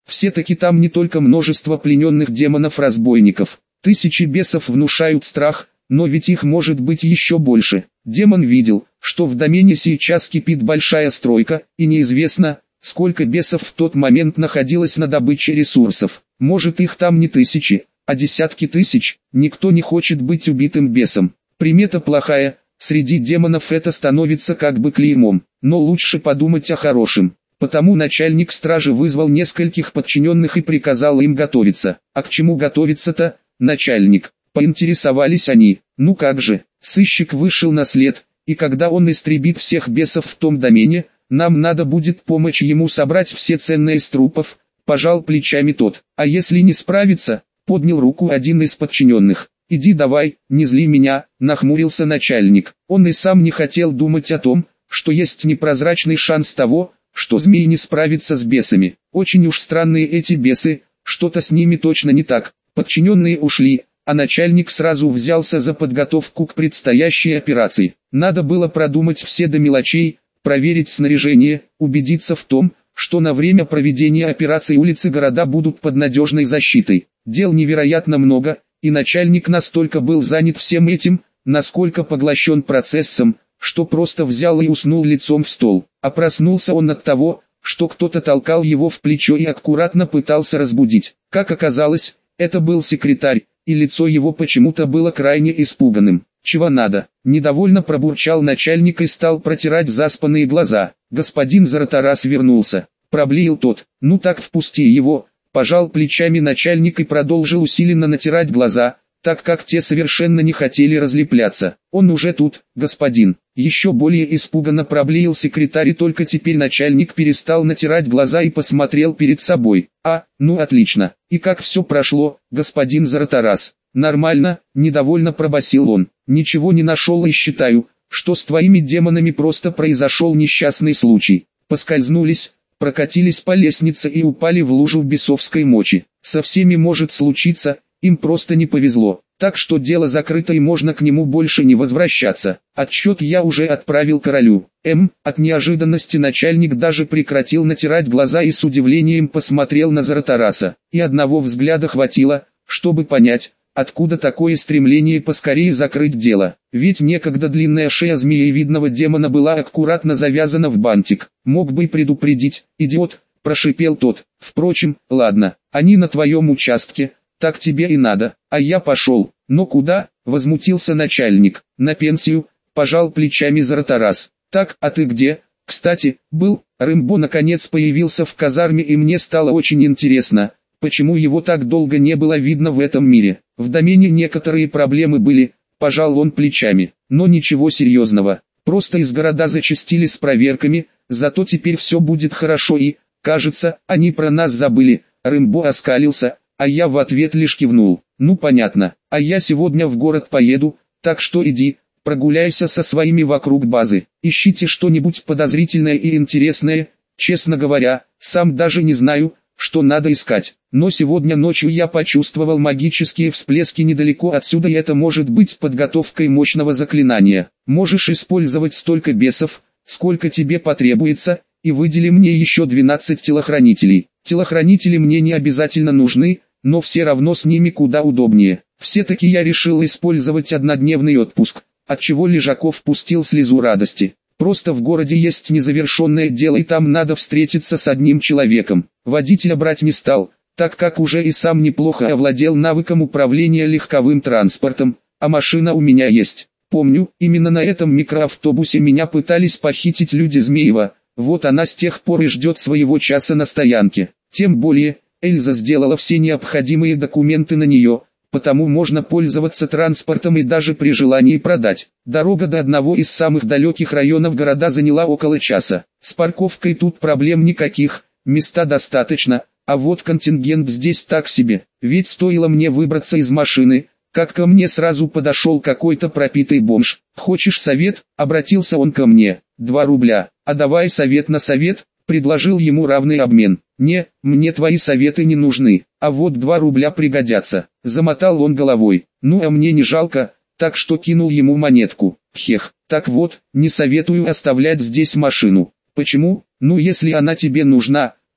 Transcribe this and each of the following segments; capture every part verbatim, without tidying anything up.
Все-таки там не только множество плененных демонов-разбойников. Тысячи бесов внушают страх, но ведь их может быть еще больше. Демон видел, что в домене сейчас кипит большая стройка, и неизвестно, сколько бесов в тот момент находилось на добыче ресурсов. Может, их там не тысячи, а десятки тысяч. Никто не хочет быть убитым бесом. Примета плохая, среди демонов это становится как бы клеймом, но лучше подумать о хорошем. Потому начальник стражи вызвал нескольких подчиненных и приказал им готовиться. А к чему готовиться-то, начальник? Поинтересовались они. Ну как же, сыщик вышел на след, и когда он истребит всех бесов в том домене, нам надо будет помочь ему собрать все ценные из трупов, пожал плечами тот. А если не справится, поднял руку один из подчиненных. Иди давай, не зли меня, нахмурился начальник. Он и сам не хотел думать о том, что есть непрозрачный шанс того, что змей не справится с бесами. Очень уж странные эти бесы, что-то с ними точно не так. Подчиненные ушли, а начальник сразу взялся за подготовку к предстоящей операции. Надо было продумать все до мелочей, проверить снаряжение, убедиться в том, что на время проведения операции улицы города будут под надежной защитой. Дел невероятно много, и начальник настолько был занят всем этим, насколько поглощен процессом, что просто взял и уснул лицом в стол. А проснулся он от того, что кто-то толкал его в плечо и аккуратно пытался разбудить. Как оказалось, это был секретарь, и лицо его почему-то было крайне испуганным. «Чего надо?» – недовольно пробурчал начальник и стал протирать заспанные глаза. «Господин Заратарас вернулся», – проблеял тот. «Ну так впусти его», – пожал плечами начальник и продолжил усиленно натирать глаза, так как те совершенно не хотели разлепляться. «Он уже тут, господин». Еще более испуганно проблеял секретарь, и только теперь начальник перестал натирать глаза и посмотрел перед собой. «А, ну отлично. И как все прошло, господин Заратарас?» «Нормально», – недовольно пробасил он. «Ничего не нашел и считаю, что с твоими демонами просто произошел несчастный случай. Поскользнулись, прокатились по лестнице и упали в лужу бесовской мочи. Со всеми может случиться, им просто не повезло. Так что дело закрыто и можно к нему больше не возвращаться. Отчет я уже отправил королю». М. От неожиданности начальник даже прекратил натирать глаза и с удивлением посмотрел на Заратараса. И одного взгляда хватило, чтобы понять, откуда такое стремление поскорее закрыть дело. Ведь некогда длинная шея змеевидного демона была аккуратно завязана в бантик. «Мог бы предупредить, идиот», – прошипел тот. «Впрочем, ладно, они на твоем участке, так тебе и надо, а я пошел». «Но куда?» – возмутился начальник. «На пенсию», – пожал плечами Заратарас. «Так, а ты где?» «Кстати, был». Рэмбо наконец появился в казарме, и мне стало очень интересно, почему его так долго не было видно в этом мире. В домене некоторые проблемы были, пожал он плечами, но ничего серьезного. Просто из города зачастили с проверками, зато теперь все будет хорошо и, кажется, они про нас забыли. Рэмбо оскалился, а я в ответ лишь кивнул. Ну понятно, а я сегодня в город поеду, так что иди, прогуляйся со своими вокруг базы. Ищите что-нибудь подозрительное и интересное. Честно говоря, сам даже не знаю, что надо искать. Но сегодня ночью я почувствовал магические всплески недалеко отсюда, и это может быть подготовкой мощного заклинания. Можешь использовать столько бесов, сколько тебе потребуется, и выдели мне еще двенадцать телохранителей. Телохранители мне не обязательно нужны, но все равно с ними куда удобнее. Все-таки я решил использовать однодневный отпуск, отчего Лежаков пустил слезу радости. Просто в городе есть незавершенное дело, и там надо встретиться с одним человеком. Водителя брать не стал, так как уже и сам неплохо овладел навыком управления легковым транспортом, а машина у меня есть. Помню, именно на этом микроавтобусе меня пытались похитить люди Змеева, вот она с тех пор и ждет своего часа на стоянке. Тем более, Эльза сделала все необходимые документы на нее, потому можно пользоваться транспортом и даже при желании продать. Дорога до одного из самых далеких районов города заняла около часа. С парковкой тут проблем никаких, места достаточно, а вот контингент здесь так себе. Ведь стоило мне выбраться из машины, как ко мне сразу подошел какой-то пропитый бомж. «Хочешь совет?» — обратился он ко мне. «Два рубля. А давай совет на совет», — предложил ему равный обмен. «Не, мне твои советы не нужны, а вот два рубля пригодятся», — замотал он головой. «Ну а мне не жалко, так что кинул ему монетку. Хех, так вот, не советую оставлять здесь машину». «Почему?» «Ну если она тебе нужна,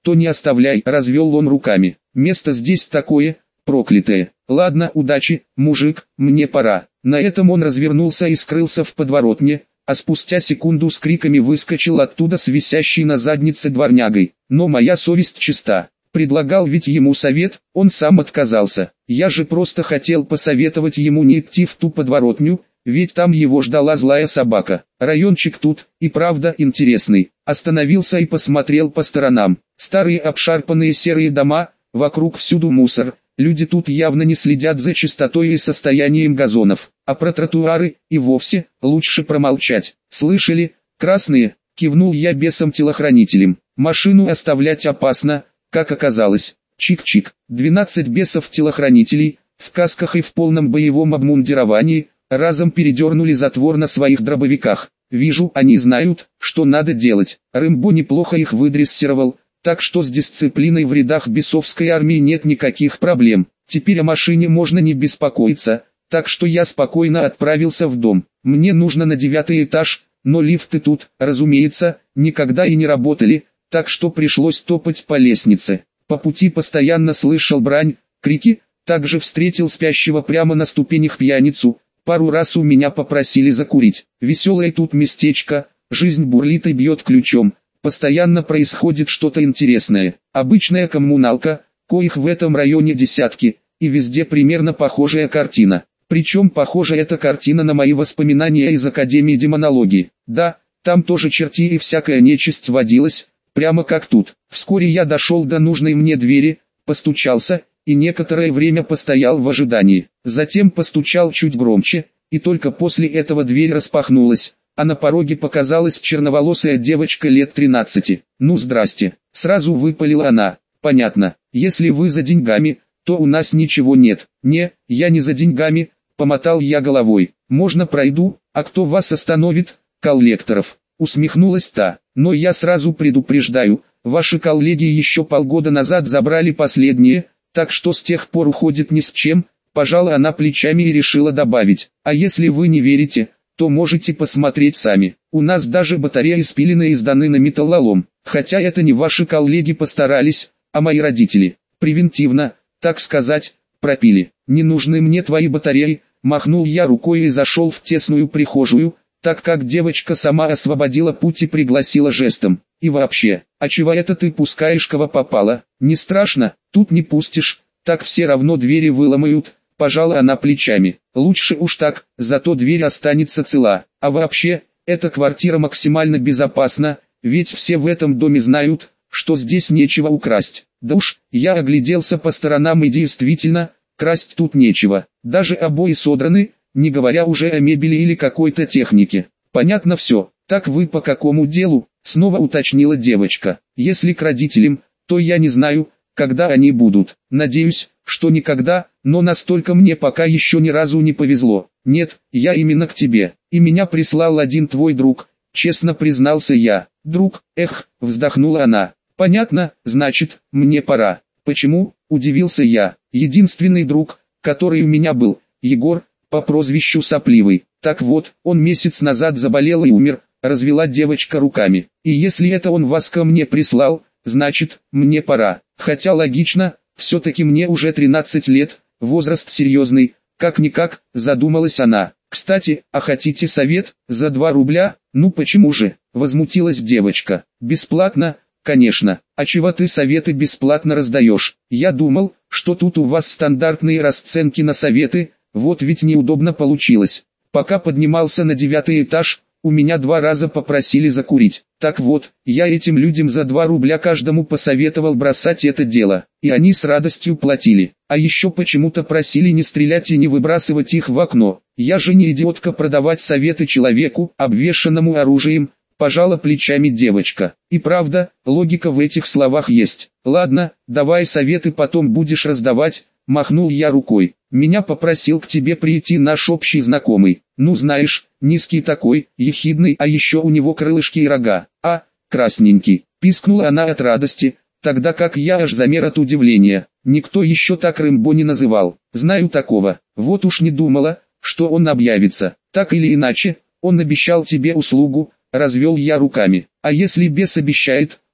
то не оставляй, развел он руками. Место здесь такое, проклятое. Ладно, удачи, мужик, мне пора. На этом он развернулся и скрылся в подворотне, а спустя секунду с криками выскочил оттуда с висящей на заднице дворнягой. Но моя совесть чиста. Предлагал ведь ему совет, он сам отказался. Я же просто хотел посоветовать ему не идти в ту подворотню, ведь там его ждала злая собака. Райончик тут, и правда интересный. Остановился и посмотрел по сторонам. Старые обшарпанные серые дома, вокруг всюду мусор. Люди тут явно не следят за чистотой и состоянием газонов. А про тротуары и вовсе лучше промолчать. Слышали? Красные, кивнул я бесам-телохранителем. Машину оставлять опасно. Как оказалось, чик-чик, двенадцать бесов-телохранителей, в касках и в полном боевом обмундировании, разом передернули затвор на своих дробовиках. Вижу, они знают, что надо делать. Рэмбо неплохо их выдрессировал, так что с дисциплиной в рядах бесовской армии нет никаких проблем. Теперь о машине можно не беспокоиться, так что я спокойно отправился в дом. Мне нужно на девятый этаж, но лифты тут, разумеется, никогда и не работали, так что пришлось топать по лестнице. По пути постоянно слышал брань, крики, также встретил спящего прямо на ступенях пьяницу. Пару раз у меня попросили закурить. Веселое тут местечко, жизнь бурлит и бьет ключом. Постоянно происходит что-то интересное. Обычная коммуналка, коих в этом районе десятки, и везде примерно похожая картина. Причем похожа эта картина на мои воспоминания из Академии демонологии. Да, там тоже черти и всякая нечисть водилась. Прямо как тут. Вскоре я дошел до нужной мне двери, постучался, и некоторое время постоял в ожидании. Затем постучал чуть громче, и только после этого дверь распахнулась, а на пороге показалась черноволосая девочка лет тринадцати. «Ну здрасте», — сразу выпалила она. «Понятно, если вы за деньгами, то у нас ничего нет». «Не, я не за деньгами», — помотал я головой. «Можно пройду, а кто вас остановит?» «Коллекторов», — усмехнулась та. «Но я сразу предупреждаю, ваши коллеги еще полгода назад забрали последние, так что с тех пор уходит ни с чем». Пожала она плечами и решила добавить: «А если вы не верите, то можете посмотреть сами. У нас даже батареи спилены и сданы на металлолом, хотя это не ваши коллеги постарались, а мои родители. Превентивно, так сказать, пропили. Не нужны мне твои батареи», махнул я рукой и зашел в тесную прихожую, так как девочка сама освободила путь и пригласила жестом. «И вообще, а чего это ты пускаешь кого попало? Не страшно, тут не пустишь, так все равно двери выломают», пожала она плечами. «Лучше уж так, зато дверь останется цела. А вообще, эта квартира максимально безопасна, ведь все в этом доме знают, что здесь нечего украсть». Да уж, я огляделся по сторонам и действительно, красть тут нечего, даже обои содраны, не говоря уже о мебели или какой-то технике. «Понятно все, так вы по какому делу?» Снова уточнила девочка. «Если к родителям, то я не знаю, когда они будут. Надеюсь, что никогда, но настолько мне пока еще ни разу не повезло. Нет, я именно к тебе, и меня прислал один твой друг», честно признался я. «Друг, эх», вздохнула она. «Понятно, значит, мне пора». «Почему?» – удивился я. «Единственный друг, который у меня был, Егор, по прозвищу Сопливый. Так вот, он месяц назад заболел и умер», развела девочка руками. «И если это он вас ко мне прислал, значит, мне пора. Хотя логично, все-таки мне уже тринадцать лет, возраст серьезный, как-никак», задумалась она. «Кстати, а хотите совет, за два рубля?» «Ну почему же?» – возмутилась девочка. «Бесплатно?» «Конечно, а чего ты советы бесплатно раздаешь? Я думал, что тут у вас стандартные расценки на советы, вот ведь неудобно получилось. Пока поднимался на девятый этаж, у меня два раза попросили закурить. Так вот, я этим людям за два рубля каждому посоветовал бросать это дело, и они с радостью платили. А еще почему-то просили не стрелять и не выбрасывать их в окно. Я же не идиотка продавать советы человеку, обвешанному оружием», пожала плечами девочка. «И правда, логика в этих словах есть. Ладно, давай советы потом будешь раздавать», махнул я рукой. «Меня попросил к тебе прийти наш общий знакомый. Ну знаешь, низкий такой, ехидный, а еще у него крылышки и рога. А, красненький», пискнула она от радости, тогда как я аж замер от удивления. Никто еще так Рэмбо не называл. «Знаю такого. Вот уж не думала, что он объявится. Так или иначе, он обещал тебе услугу», развел я руками. «А если бес обещает,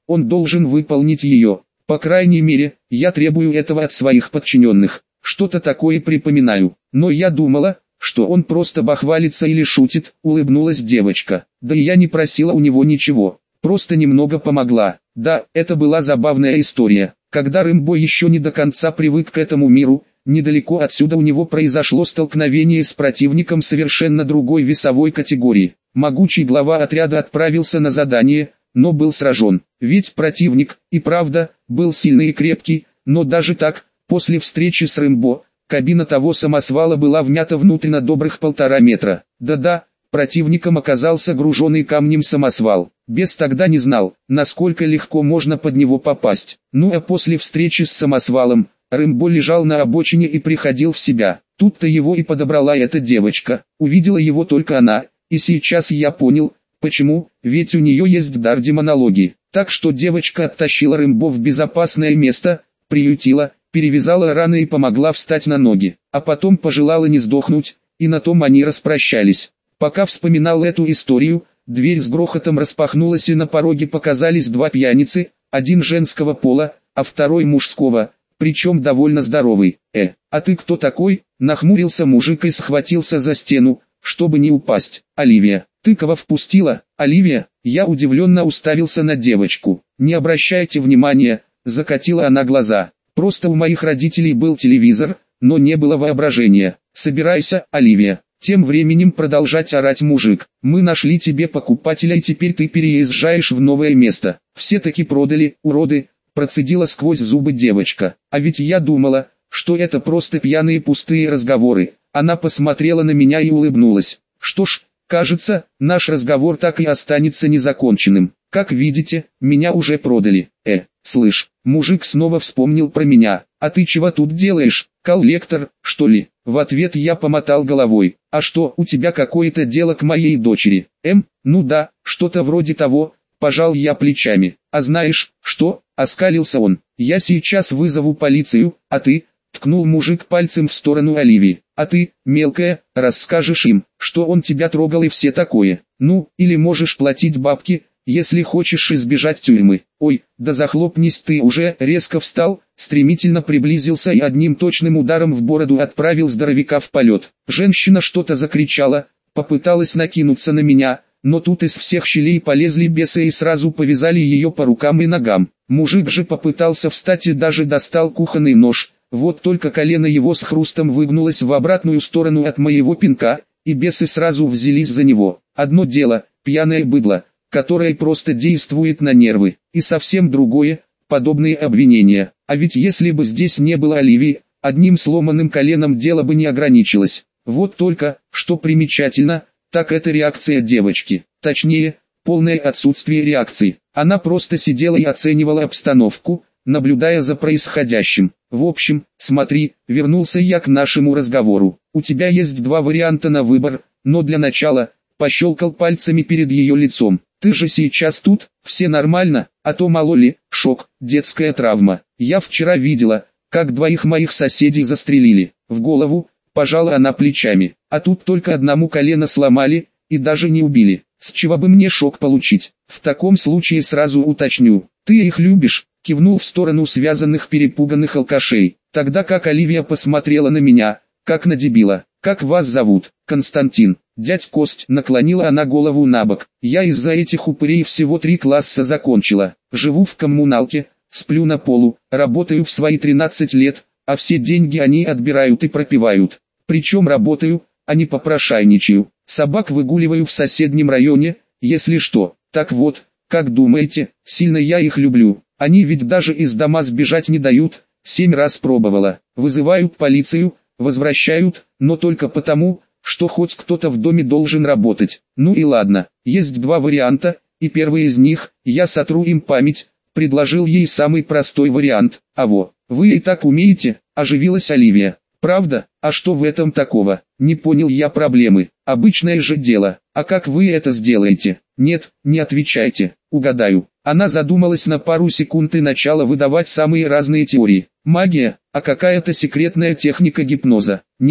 он должен выполнить ее. По крайней мере, я требую этого от своих подчиненных. Что-то такое припоминаю. Но я думала, что он просто бахвалится или шутит, улыбнулась девочка. Да и я не просила у него ничего, просто немного помогла. Да, это была забавная история. Когда Рэмбо еще не до конца привык к этому миру, недалеко отсюда у него произошло столкновение с противником совершенно другой весовой категории. Могучий глава отряда отправился на задание, но был сражен. Ведь противник, и правда, был сильный и крепкий, но даже так, после встречи с Рэмбо, кабина того самосвала была вмята внутрь на добрых полтора метра. Да-да, противником оказался груженный камнем самосвал. Бес тогда не знал, насколько легко можно под него попасть. Ну а после встречи с самосвалом, Рэмбо лежал на обочине и приходил в себя. Тут-то его и подобрала эта девочка. Увидела его только она, и сейчас я понял, почему, ведь у нее есть дар демонологии. Так что девочка оттащила Рэмбо в безопасное место, приютила, перевязала раны и помогла встать на ноги, а потом пожелала не сдохнуть, и на том они распрощались. Пока вспоминал эту историю, дверь с грохотом распахнулась и на пороге показались два пьяницы, один женского пола, а второй мужского, причем довольно здоровый. «Э, а ты кто такой?» — нахмурился мужик и схватился за стену, чтобы не упасть. «Оливия, ты кого впустила?» «Оливия?» Я удивленно уставился на девочку. «Не обращайте внимания», — закатила она глаза. «Просто у моих родителей был телевизор, но не было воображения. Собирайся, Оливия». Тем временем продолжать орать мужик. «Мы нашли тебе покупателя и теперь ты переезжаешь в новое место. Все таки продали, уроды», — процедила сквозь зубы девочка. «А ведь я думала, что это просто пьяные пустые разговоры». Она посмотрела на меня и улыбнулась. «Что ж, кажется, наш разговор так и останется незаконченным. Как видите, меня уже продали». «Э, слышь, мужик снова вспомнил про меня. А ты чего тут делаешь, коллектор, что ли?» В ответ я помотал головой. «А что, у тебя какое-то дело к моей дочери?» «Эм, ну да, что-то вроде того», пожал я плечами. «А знаешь, что?» — оскалился он. «Я сейчас вызову полицию, а ты?» — ткнул мужик пальцем в сторону Оливии. «А ты, мелкая, расскажешь им, что он тебя трогал и все такое. Ну, или можешь платить бабки, если хочешь избежать тюрьмы». «Ой, да захлопнись ты уже!» Резко встал, стремительно приблизился и одним точным ударом в бороду отправил здоровяка в полет. Женщина что-то закричала, попыталась накинуться на меня, но тут из всех щелей полезли бесы и сразу повязали ее по рукам и ногам. Мужик же попытался встать и даже достал кухонный нож, вот только колено его с хрустом выгнулось в обратную сторону от моего пинка, и бесы сразу взялись за него. Одно дело, пьяное быдло, которое просто действует на нервы, и совсем другое, подобные обвинения. А ведь если бы здесь не было Оливии, одним сломанным коленом дело бы не ограничилось. Вот только, что примечательно, так это реакция девочки. Точнее, полное отсутствие реакции. Она просто сидела и оценивала обстановку, наблюдая за происходящим. В общем, смотри, вернулся я к нашему разговору. У тебя есть два варианта на выбор, но для начала, пощелкал пальцами перед ее лицом. Ты же сейчас тут, все нормально, а то мало ли, шок, детская травма. Я вчера видела, как двоих моих соседей застрелили. В голову, пожала она плечами. А тут только одному колено сломали, и даже не убили. С чего бы мне шок получить? В таком случае сразу уточню. Ты их любишь? Кивнул в сторону связанных перепуганных алкашей. Тогда как Оливия посмотрела на меня, как на дебила. Как вас зовут? Константин. Дядь Кость, наклонила она голову набок. Я из-за этих упырей всего три класса закончила. Живу в коммуналке, сплю на полу, работаю в свои тринадцать лет, а все деньги они отбирают и пропивают. Причем работаю, а не попрошайничаю. Собак выгуливаю в соседнем районе, если что. Так вот, как думаете, сильно я их люблю? Они ведь даже из дома сбежать не дают. Семь раз пробовала. Вызывают полицию, возвращают, но только потому, что хоть кто-то в доме должен работать. Ну и ладно, есть два варианта, и первый из них, я сотру им память, предложил ей самый простой вариант. А во, вы и так умеете, оживилась Оливия. Правда? А что в этом такого? Не понял я проблемы. Обычное же дело. А как вы это сделаете? Нет, не отвечайте. Угадаю. Она задумалась на пару секунд и начала выдавать самые разные теории. Магия, а какая-то секретная техника гипноза. Нет,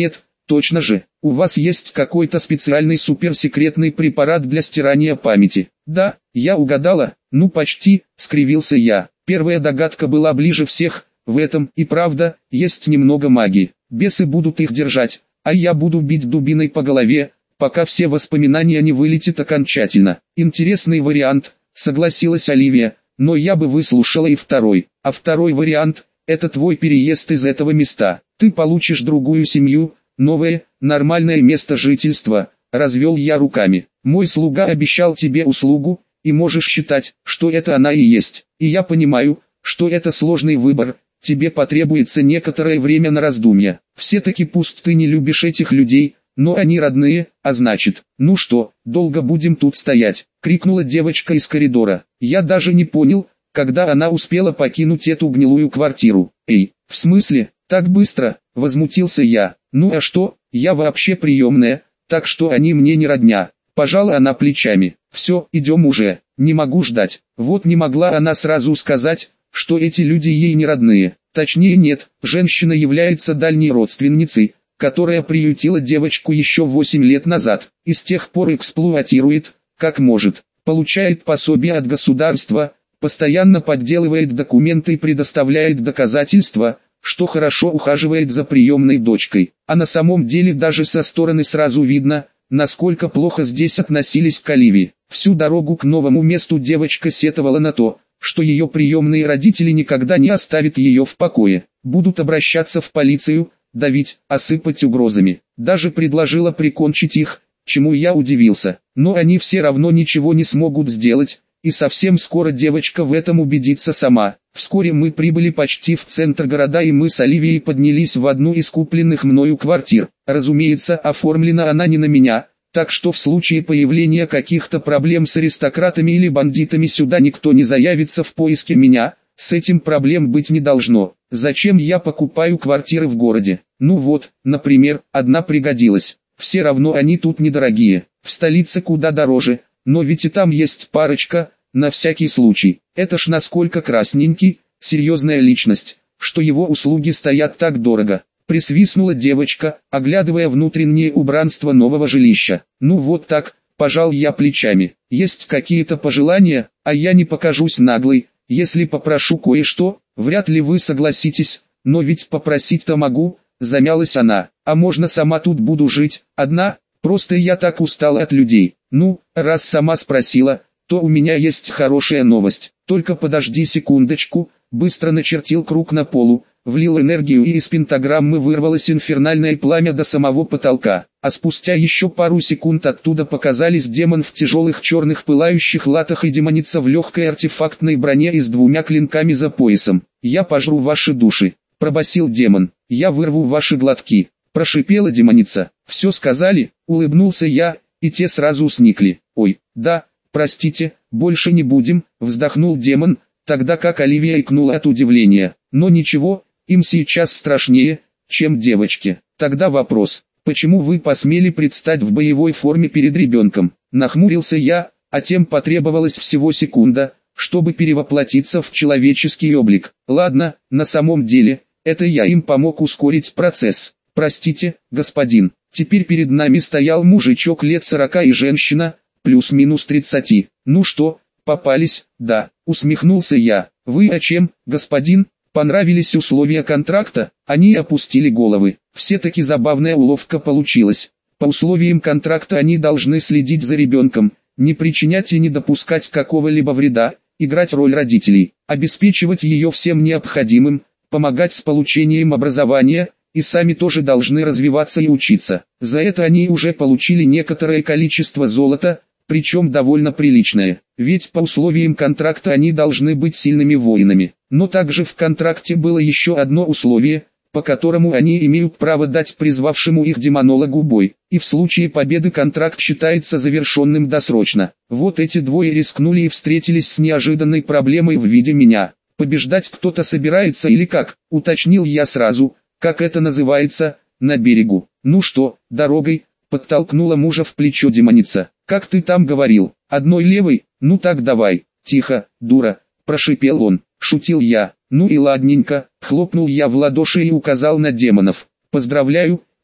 точно же, у вас есть какой-то специальный суперсекретный препарат для стирания памяти. Да, я угадала, ну почти, скривился я. Первая догадка была ближе всех, в этом и правда, есть немного магии. Бесы будут их держать, а я буду бить дубиной по голове, пока все воспоминания не вылетят окончательно. Интересный вариант, согласилась Оливия, но я бы выслушала и второй. А второй вариант – это твой переезд из этого места. Ты получишь другую семью, новое, нормальное место жительства. Развел я руками. Мой слуга обещал тебе услугу, и можешь считать, что это она и есть. И я понимаю, что это сложный выбор, тебе потребуется некоторое время на раздумья. Все-таки пусть ты не любишь этих людей, но они родные, а значит, ну что, долго будем тут стоять, крикнула девочка из коридора. Я даже не понял, когда она успела покинуть эту гнилую квартиру. Эй, в смысле, так быстро, возмутился я. Ну а что, я вообще приемная, так что они мне не родня. Пожала она плечами. Все, идем уже, не могу ждать. Вот не могла она сразу сказать, что эти люди ей не родные. Точнее нет, женщина является дальней родственницей, которая приютила девочку еще восемь лет назад, и с тех пор эксплуатирует, как может, получает пособие от государства, постоянно подделывает документы и предоставляет доказательства, что хорошо ухаживает за приемной дочкой. А на самом деле даже со стороны сразу видно, насколько плохо здесь относились к Оливии. Всю дорогу к новому месту девочка сетовала на то, что ее приемные родители никогда не оставят ее в покое, будут обращаться в полицию, давить, осыпать угрозами. Даже предложила прикончить их, чему я удивился. Но они все равно ничего не смогут сделать, и совсем скоро девочка в этом убедится сама. Вскоре мы прибыли почти в центр города, и мы с Оливией поднялись в одну из купленных мною квартир. Разумеется, оформлена она не на меня, так что в случае появления каких-то проблем с аристократами или бандитами сюда никто не заявится в поиске меня. С этим проблем быть не должно. Зачем я покупаю квартиры в городе? Ну вот, например, одна пригодилась. Все равно они тут недорогие. В столице куда дороже, но ведь и там есть парочка, на всякий случай. Это ж насколько красненький, серьезная личность, что его услуги стоят так дорого. Присвистнула девочка, оглядывая внутреннее убранство нового жилища. Ну вот так, пожал я плечами. Есть какие-то пожелания, а я не покажусь наглой. Если попрошу кое-что, вряд ли вы согласитесь, но ведь попросить-то могу, замялась она. А можно сама тут буду жить, одна, просто я так устала от людей. Ну, раз сама спросила, то у меня есть хорошая новость. Только подожди секундочку, быстро начертил круг на полу, влил энергию, и из пентаграммы вырвалось инфернальное пламя до самого потолка. А спустя еще пару секунд оттуда показались демон в тяжелых черных пылающих латах и демоница в легкой артефактной броне и с двумя клинками за поясом. «Я пожру ваши души», — пробасил демон. «Я вырву ваши глотки», — прошипела демоница. «Все сказали?» — улыбнулся я, и те сразу сникли. «Ой, да, простите, больше не будем», — вздохнул демон, тогда как Оливия икнула от удивления. «Но ничего, им сейчас страшнее, чем девочке. Тогда вопрос, почему вы посмели предстать в боевой форме перед ребенком?» Нахмурился я, а тем потребовалась всего секунда, чтобы перевоплотиться в человеческий облик. Ладно, на самом деле, это я им помог ускорить процесс. Простите, господин. Теперь перед нами стоял мужичок лет сорока и женщина, плюс-минус тридцати. «Ну что, попались?» «Да», усмехнулся я. «Вы о чем, господин?» Понравились условия контракта? Они опустили головы. Все-таки забавная уловка получилась. По условиям контракта они должны следить за ребенком, не причинять и не допускать какого-либо вреда, играть роль родителей, обеспечивать ее всем необходимым, помогать с получением образования, и сами тоже должны развиваться и учиться. За это они уже получили некоторое количество золота, причем довольно приличное, ведь по условиям контракта они должны быть сильными воинами. Но также в контракте было еще одно условие, по которому они имеют право дать призвавшему их демонологу бой, и в случае победы контракт считается завершенным досрочно. Вот эти двое рискнули и встретились с неожиданной проблемой в виде меня. Побеждать кто-то собирается или как, уточнил я сразу, как это называется, на берегу. Ну что, дорогой, подтолкнула мужа в плечо демоница. Как ты там говорил, одной левой? Ну так давай. Тихо, дура, прошипел он. Шутил я. Ну и ладненько, хлопнул я в ладоши и указал на демонов. Поздравляю,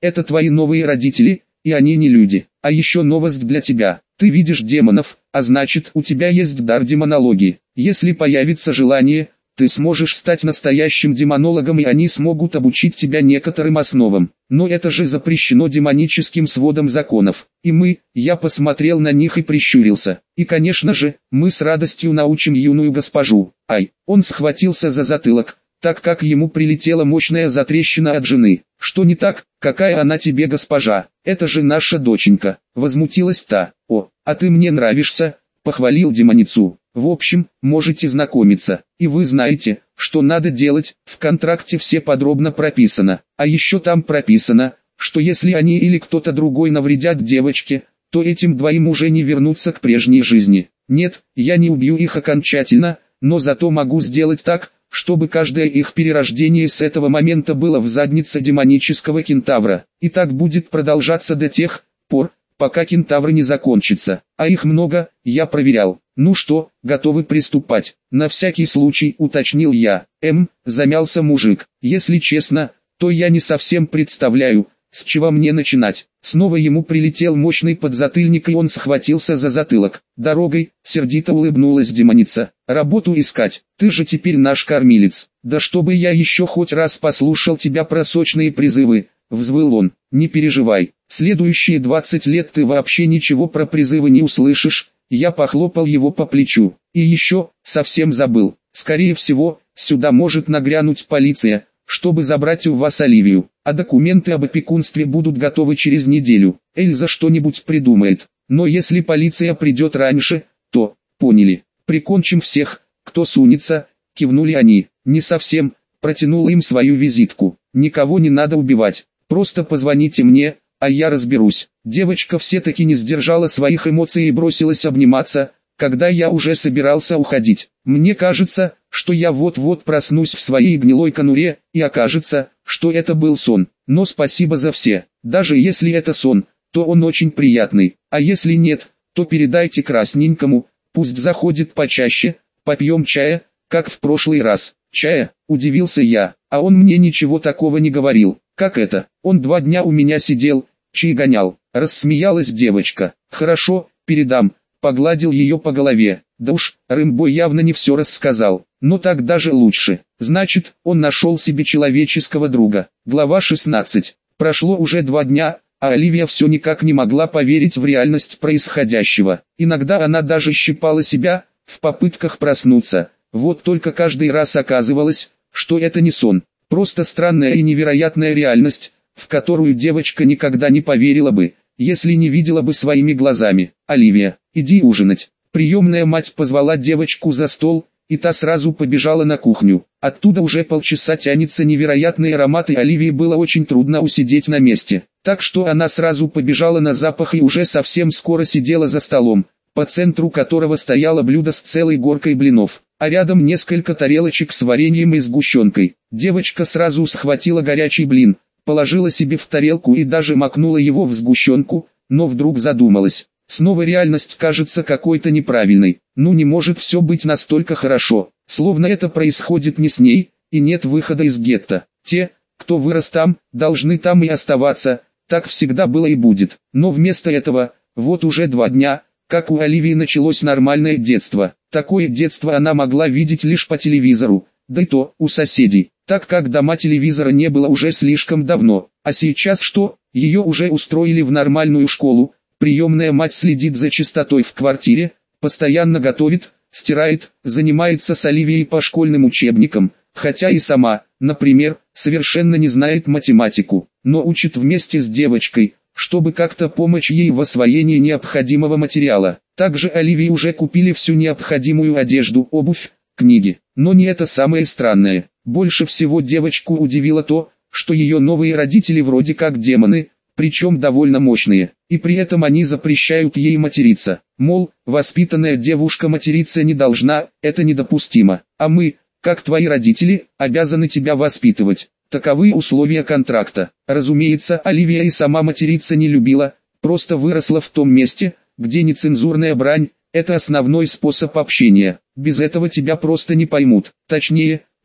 это твои новые родители, и они не люди. А еще новость для тебя. Ты видишь демонов, а значит, у тебя есть дар демонологии. Если появится желание, ты сможешь стать настоящим демонологом, и они смогут обучить тебя некоторым основам. Но это же запрещено демоническим сводом законов. И мы, я посмотрел на них и прищурился. И конечно же, мы с радостью научим юную госпожу. Ай, он схватился за затылок, так как ему прилетела мощная затрещина от жены. Что не так? Какая она тебе госпожа? Это же наша доченька. Возмутилась та. О, а ты мне нравишься, похвалил демоницу. В общем, можете знакомиться. И вы знаете, что надо делать, в контракте все подробно прописано. А еще там прописано, что если они или кто-то другой навредят девочке, то этим двоим уже не вернуться к прежней жизни. Нет, я не убью их окончательно, но зато могу сделать так, чтобы каждое их перерождение с этого момента было в заднице демонического кентавра. И так будет продолжаться до тех пор, пока кентавр не закончится. А их много, я проверял. Ну что, готовы приступать? На всякий случай уточнил я. Эм, замялся мужик. Если честно, то я не совсем представляю, с чего мне начинать. Снова ему прилетел мощный подзатыльник, и он схватился за затылок. Дорогой, сердито улыбнулась демоница. Работу искать, ты же теперь наш кормилец. Да чтобы я еще хоть раз послушал тебя про сочные призывы, взвыл он. Не переживай, следующие двадцать лет ты вообще ничего про призывы не услышишь. Я похлопал его по плечу. И еще, совсем забыл, скорее всего, сюда может нагрянуть полиция, чтобы забрать у вас Оливию, а документы об опекунстве будут готовы через неделю. Эльза что-нибудь придумает, но если полиция придет раньше, то, поняли, прикончим всех, кто сунется, кивнули они. Не совсем, протянул им свою визитку. Никого не надо убивать, просто позвоните мне, а я разберусь. Девочка все-таки не сдержала своих эмоций и бросилась обниматься, когда я уже собирался уходить. Мне кажется, что я вот-вот проснусь в своей гнилой конуре, и окажется, что это был сон. Но спасибо за все. Даже если это сон, то он очень приятный. А если нет, то передайте красненькому, пусть заходит почаще, попьем чая, как в прошлый раз. Чая, удивился я, а он мне ничего такого не говорил. Как это? Он два дня у меня сидел, чай гонял. Рассмеялась девочка. Хорошо, передам. Погладил ее по голове. Да уж, Рэмбо явно не все рассказал. Но так даже лучше. Значит, он нашел себе человеческого друга. Глава шестнадцать. Прошло уже два дня, а Оливия все никак не могла поверить в реальность происходящего. Иногда она даже щипала себя, в попытках проснуться. Вот только каждый раз оказывалось, что это не сон. Просто странная и невероятная реальность, в которую девочка никогда не поверила бы, если не видела бы своими глазами. «Оливия, иди ужинать». Приемная мать позвала девочку за стол, и та сразу побежала на кухню. Оттуда уже полчаса тянется невероятный аромат, и Оливии было очень трудно усидеть на месте. Так что она сразу побежала на запах и уже совсем скоро сидела за столом, по центру которого стояло блюдо с целой горкой блинов, а рядом несколько тарелочек с вареньем и сгущенкой. Девочка сразу схватила горячий блин, положила себе в тарелку и даже макнула его в сгущенку, но вдруг задумалась. Снова реальность кажется какой-то неправильной. Ну не может все быть настолько хорошо, словно это происходит не с ней, и нет выхода из гетто. Те, кто вырос там, должны там и оставаться, так всегда было и будет. Но вместо этого, вот уже два дня, как у Оливии началось нормальное детство. Такое детство она могла видеть лишь по телевизору, да и то у соседей, так как дома телевизора не было уже слишком давно. А сейчас что? Ее уже устроили в нормальную школу. Приемная мать следит за чистотой в квартире, постоянно готовит, стирает, занимается с Оливией по школьным учебникам, хотя и сама, например, совершенно не знает математику, но учит вместе с девочкой, чтобы как-то помочь ей в освоении необходимого материала. Также Оливии уже купили всю необходимую одежду, обувь, книги. Но не это самое странное. Больше всего девочку удивило то, что ее новые родители вроде как демоны, причем довольно мощные, и при этом они запрещают ей материться. Мол, воспитанная девушка материться не должна, это недопустимо, а мы, как твои родители, обязаны тебя воспитывать. Таковы условия контракта. Разумеется, Оливия и сама материться не любила, просто выросла в том месте, где нецензурная брань – это основной способ общения. Без этого тебя просто не поймут. Точнее,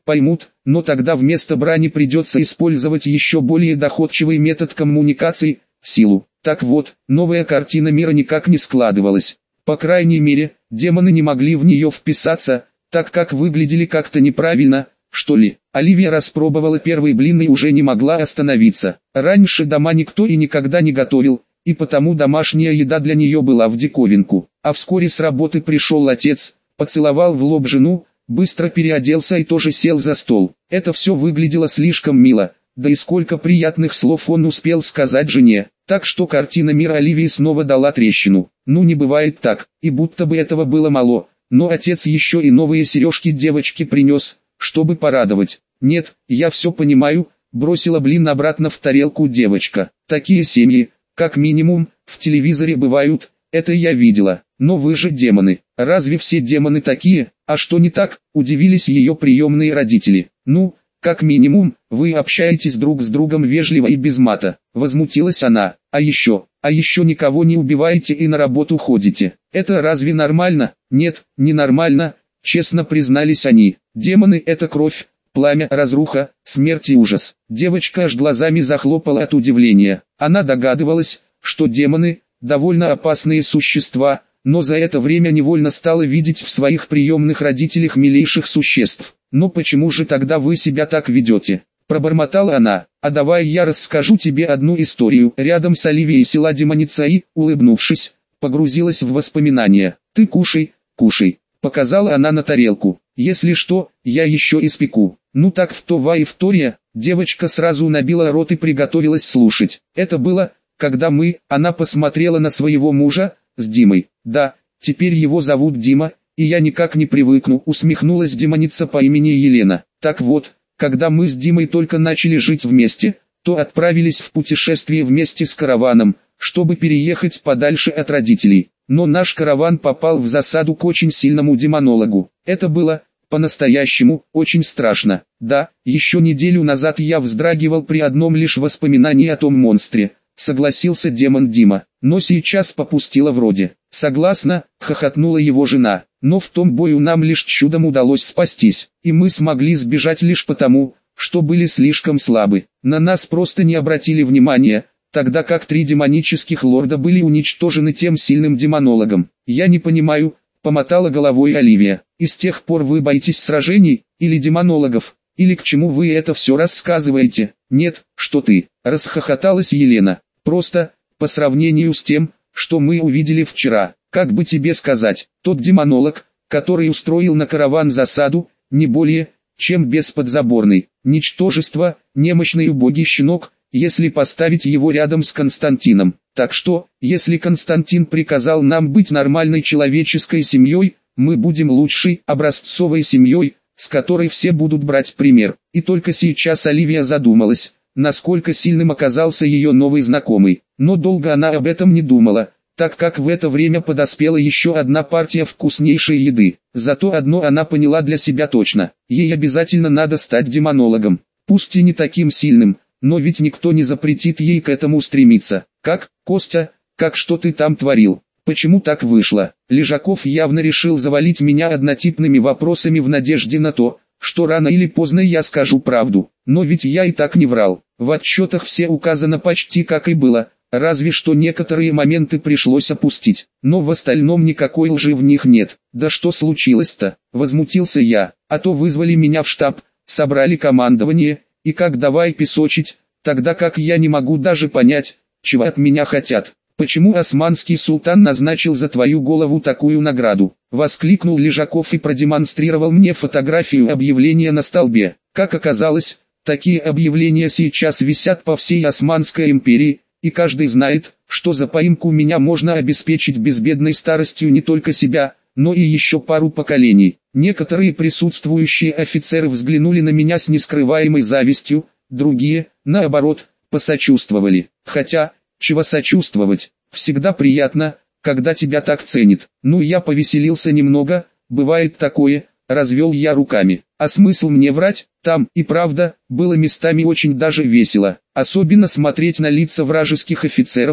поймут, но тогда вместо брани придется использовать еще более доходчивый метод коммуникации – силу. Так вот, новая картина мира никак не складывалась. По крайней мере, демоны не могли в нее вписаться, так как выглядели как-то неправильно, что ли. Оливия распробовала первый блин и уже не могла остановиться. Раньше дома никто и никогда не готовил, и потому домашняя еда для нее была в диковинку. А вскоре с работы пришел отец, поцеловал в лоб жену, быстро переоделся и тоже сел за стол. Это все выглядело слишком мило, да и сколько приятных слов он успел сказать жене. Так что картина мира Оливии снова дала трещину. Ну не бывает так, и будто бы этого было мало, но отец еще и новые сережки девочке принес, чтобы порадовать. Нет, я все понимаю, бросила блин обратно в тарелку девочка. Такие семьи, как минимум, в телевизоре бывают, это я видела. Но вы же демоны, разве все демоны такие, а что не так, удивились ее приемные родители. Ну, как минимум, вы общаетесь друг с другом вежливо и без мата, возмутилась она. А еще, а еще никого не убиваете и на работу ходите. Это разве нормально? Нет, не нормально, честно признались они. Демоны — это кровь, пламя, разруха, смерть и ужас. Девочка аж глазами захлопала от удивления. Она догадывалась, что демоны — довольно опасные существа, но за это время невольно стала видеть в своих приемных родителях милейших существ. «Но почему же тогда вы себя так ведете?» Пробормотала она. «А давай я расскажу тебе одну историю». Рядом с Оливией села демоница и, улыбнувшись, погрузилась в воспоминания. «Ты кушай, кушай», — показала она на тарелку. «Если что, я еще испеку». «Ну так втова и втория». Девочка сразу набила рот и приготовилась слушать. «Это было, когда мы...» Она посмотрела на своего мужа, с Димой. «Да, теперь его зовут Дима, и я никак не привыкну», — усмехнулась демоница по имени Елена. «Так вот, когда мы с Димой только начали жить вместе, то отправились в путешествие вместе с караваном, чтобы переехать подальше от родителей. Но наш караван попал в засаду к очень сильному демонологу. Это было, по-настоящему, очень страшно. Да, еще неделю назад я вздрагивал при одном лишь воспоминании о том монстре», — согласился демон Дима. «Но сейчас попустило вроде». «Согласна», — хохотнула его жена. «Но в том бою нам лишь чудом удалось спастись, и мы смогли сбежать лишь потому, что были слишком слабы. На нас просто не обратили внимания, тогда как три демонических лорда были уничтожены тем сильным демонологом». «Я не понимаю», — помотала головой Оливия. «И с тех пор вы боитесь сражений, или демонологов, или к чему вы это все рассказываете?» «Нет, что ты», — расхохоталась Елена. «Просто, по сравнению с тем, что мы увидели вчера, как бы тебе сказать, тот демонолог, который устроил на караван засаду, не более, чем бесподзаборный, ничтожество, немощный убогий щенок, если поставить его рядом с Константином. Так что, если Константин приказал нам быть нормальной человеческой семьей, мы будем лучшей, образцовой семьей, с которой все будут брать пример». И только сейчас Оливия задумалась, насколько сильным оказался ее новый знакомый. Но долго она об этом не думала, так как в это время подоспела еще одна партия вкуснейшей еды. Зато одно она поняла для себя точно: ей обязательно надо стать демонологом. Пусть и не таким сильным, но ведь никто не запретит ей к этому стремиться. «Как, Костя, как что ты там творил? Почему так вышло?» Лежаков явно решил завалить меня однотипными вопросами в надежде на то, что рано или поздно я скажу правду. Но ведь я и так не врал. В отчетах все указано почти как и было, разве что некоторые моменты пришлось опустить. Но в остальном никакой лжи в них нет. «Да что случилось-то?» — возмутился я. «А то вызвали меня в штаб, собрали командование, и как давай песочить, тогда как я не могу даже понять, чего от меня хотят. Почему османский султан назначил за твою голову такую награду?» — воскликнул Лежаков и продемонстрировал мне фотографию объявления на столбе. Как оказалось, такие объявления сейчас висят по всей Османской империи, и каждый знает, что за поимку меня можно обеспечить безбедной старостью не только себя, но и еще пару поколений. Некоторые присутствующие офицеры взглянули на меня с нескрываемой завистью, другие, наоборот, посочувствовали. Хотя, чего сочувствовать, всегда приятно, когда тебя так ценят. Ну я повеселился немного, бывает такое, развел я руками. А смысл мне врать? Там, и правда, было местами очень даже весело. Особенно смотреть на лица вражеских офицеров,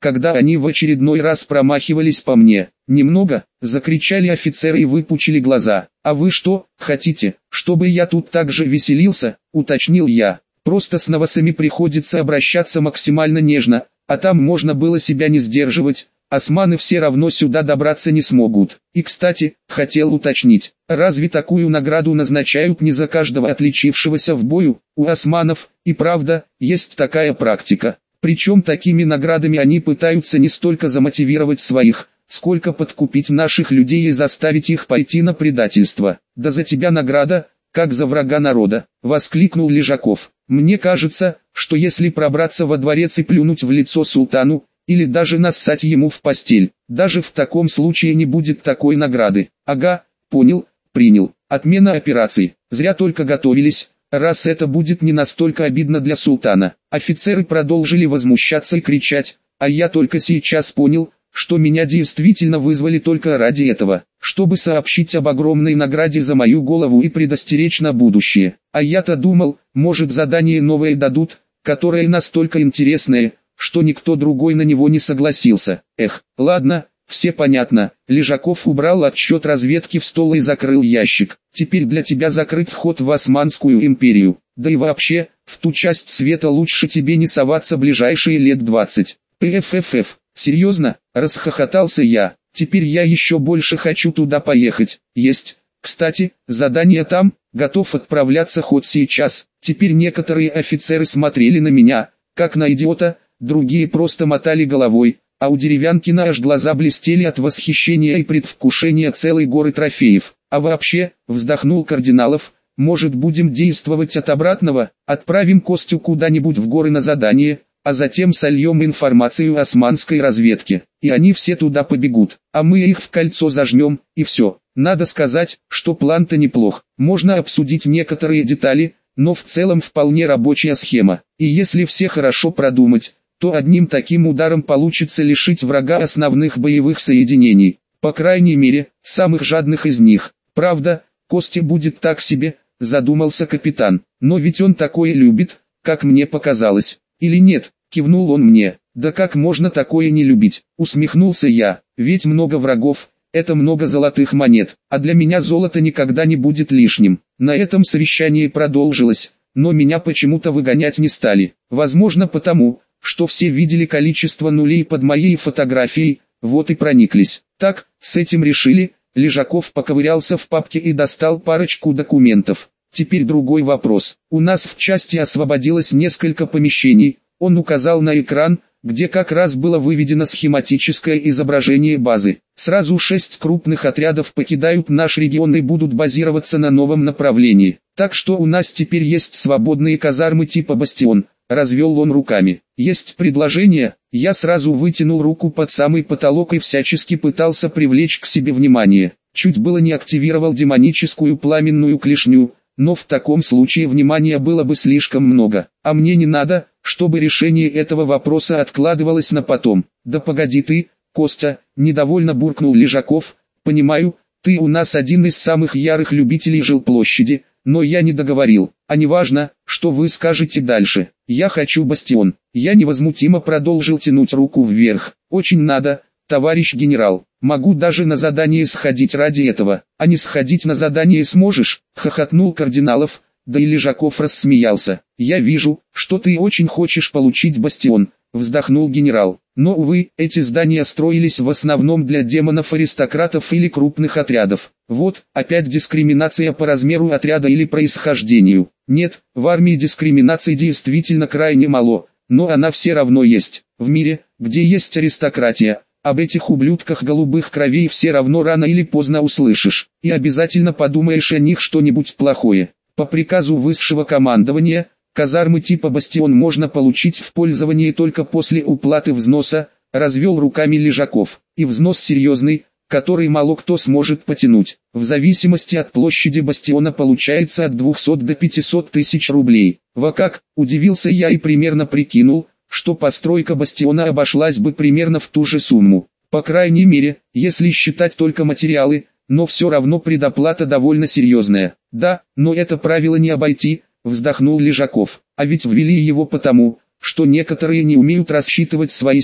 когда они в очередной раз промахивались по мне. «Немного!» — закричали офицеры и выпучили глаза. «А вы что, хотите, чтобы я тут так же веселился?» — уточнил я. «Просто с новосами приходится обращаться максимально нежно, а там можно было себя не сдерживать. Османы все равно сюда добраться не смогут. И кстати, хотел уточнить, разве такую награду назначают не за каждого отличившегося в бою? У османов, и правда, есть такая практика. Причем такими наградами они пытаются не столько замотивировать своих, сколько подкупить наших людей и заставить их пойти на предательство. Да за тебя награда, как за врага народа!» — воскликнул Лежаков. «Мне кажется, что если пробраться во дворец и плюнуть в лицо султану, или даже нассать ему в постель, даже в таком случае не будет такой награды». «Ага, понял, принял. Отмена операции. Зря только готовились, раз это будет не настолько обидно для султана». Офицеры продолжили возмущаться и кричать, а я только сейчас понял, что меня действительно вызвали только ради этого, чтобы сообщить об огромной награде за мою голову и предостеречь на будущее. А я-то думал, может задание новое дадут, которое настолько интересное, что никто другой на него не согласился. Эх, ладно, все понятно. Лежаков убрал отчет разведки в стол и закрыл ящик. «Теперь для тебя закрыт вход в Османскую империю. Да и вообще, в ту часть света лучше тебе не соваться ближайшие лет двадцать. Пффф, серьезно?» — расхохотался я. «Теперь я еще больше хочу туда поехать. Есть. Кстати, задание там, готов отправляться хоть сейчас». Теперь некоторые офицеры смотрели на меня, как на идиота, другие просто мотали головой, а у Деревянкина аж глаза блестели от восхищения и предвкушения целой горы трофеев. «А вообще», — вздохнул Кардиналов, — «может будем действовать от обратного, отправим Костю куда-нибудь в горы на задание, а затем сольем информацию османской разведке, и они все туда побегут, а мы их в кольцо зажмем, и все». Надо сказать, что план-то неплох, можно обсудить некоторые детали, но в целом вполне рабочая схема, и если все хорошо продумать, то одним таким ударом получится лишить врага основных боевых соединений, по крайней мере, самых жадных из них. Правда, Костя будет так себе, задумался капитан, но ведь он такое любит, как мне показалось. Или нет, кивнул он мне. Да как можно такое не любить, усмехнулся я, ведь много врагов, это много золотых монет, а для меня золото никогда не будет лишним. На этом совещание продолжилось, но меня почему-то выгонять не стали, возможно потому, что все видели количество нулей под моей фотографией, вот и прониклись. Так, с этим решили. Лежаков поковырялся в папке и достал парочку документов. Теперь другой вопрос. У нас в части освободилось несколько помещений. Он указал на экран, где как раз было выведено схематическое изображение базы. Сразу шесть крупных отрядов покидают наш регион и будут базироваться на новом направлении. Так что у нас теперь есть свободные казармы типа «Бастион». Развел он руками. «Есть предложение?» Я сразу вытянул руку под самый потолок и всячески пытался привлечь к себе внимание. Чуть было не активировал демоническую пламенную клешню, но в таком случае внимания было бы слишком много. А мне не надо, чтобы решение этого вопроса откладывалось на потом. «Да погоди ты, Костя», — недовольно буркнул Лежаков. «Понимаю, ты у нас один из самых ярых любителей жилплощади, но я не договорил. А неважно, что вы скажете дальше. Я хочу бастион». Я невозмутимо продолжил тянуть руку вверх. «Очень надо, товарищ генерал. Могу даже на задание сходить ради этого». «А не сходить на задание сможешь?» — хохотнул Кардиналов. Да и Лежаков рассмеялся. «Я вижу, что ты очень хочешь получить бастион», — вздохнул генерал. «Но, увы, эти здания строились в основном для демонов-аристократов или крупных отрядов. Вот, опять дискриминация по размеру отряда или происхождению. Нет, в армии дискриминации действительно крайне мало, но она все равно есть. В мире, где есть аристократия, об этих ублюдках голубых кровей все равно рано или поздно услышишь, и обязательно подумаешь о них что-нибудь плохое. По приказу высшего командования, казармы типа «Бастион» можно получить в пользование только после уплаты взноса», развел руками Лежаков. «И взнос серьезный, который мало кто сможет потянуть. В зависимости от площади бастиона получается от двухсот до пятисот тысяч рублей». «Во как?» – удивился я и примерно прикинул, что постройка бастиона обошлась бы примерно в ту же сумму. По крайней мере, если считать только материалы, но все равно предоплата довольно серьезная. «Да, но это правило не обойти», – вздохнул Лежаков. «А ведь ввели его потому, что некоторые не умеют рассчитывать свои силы.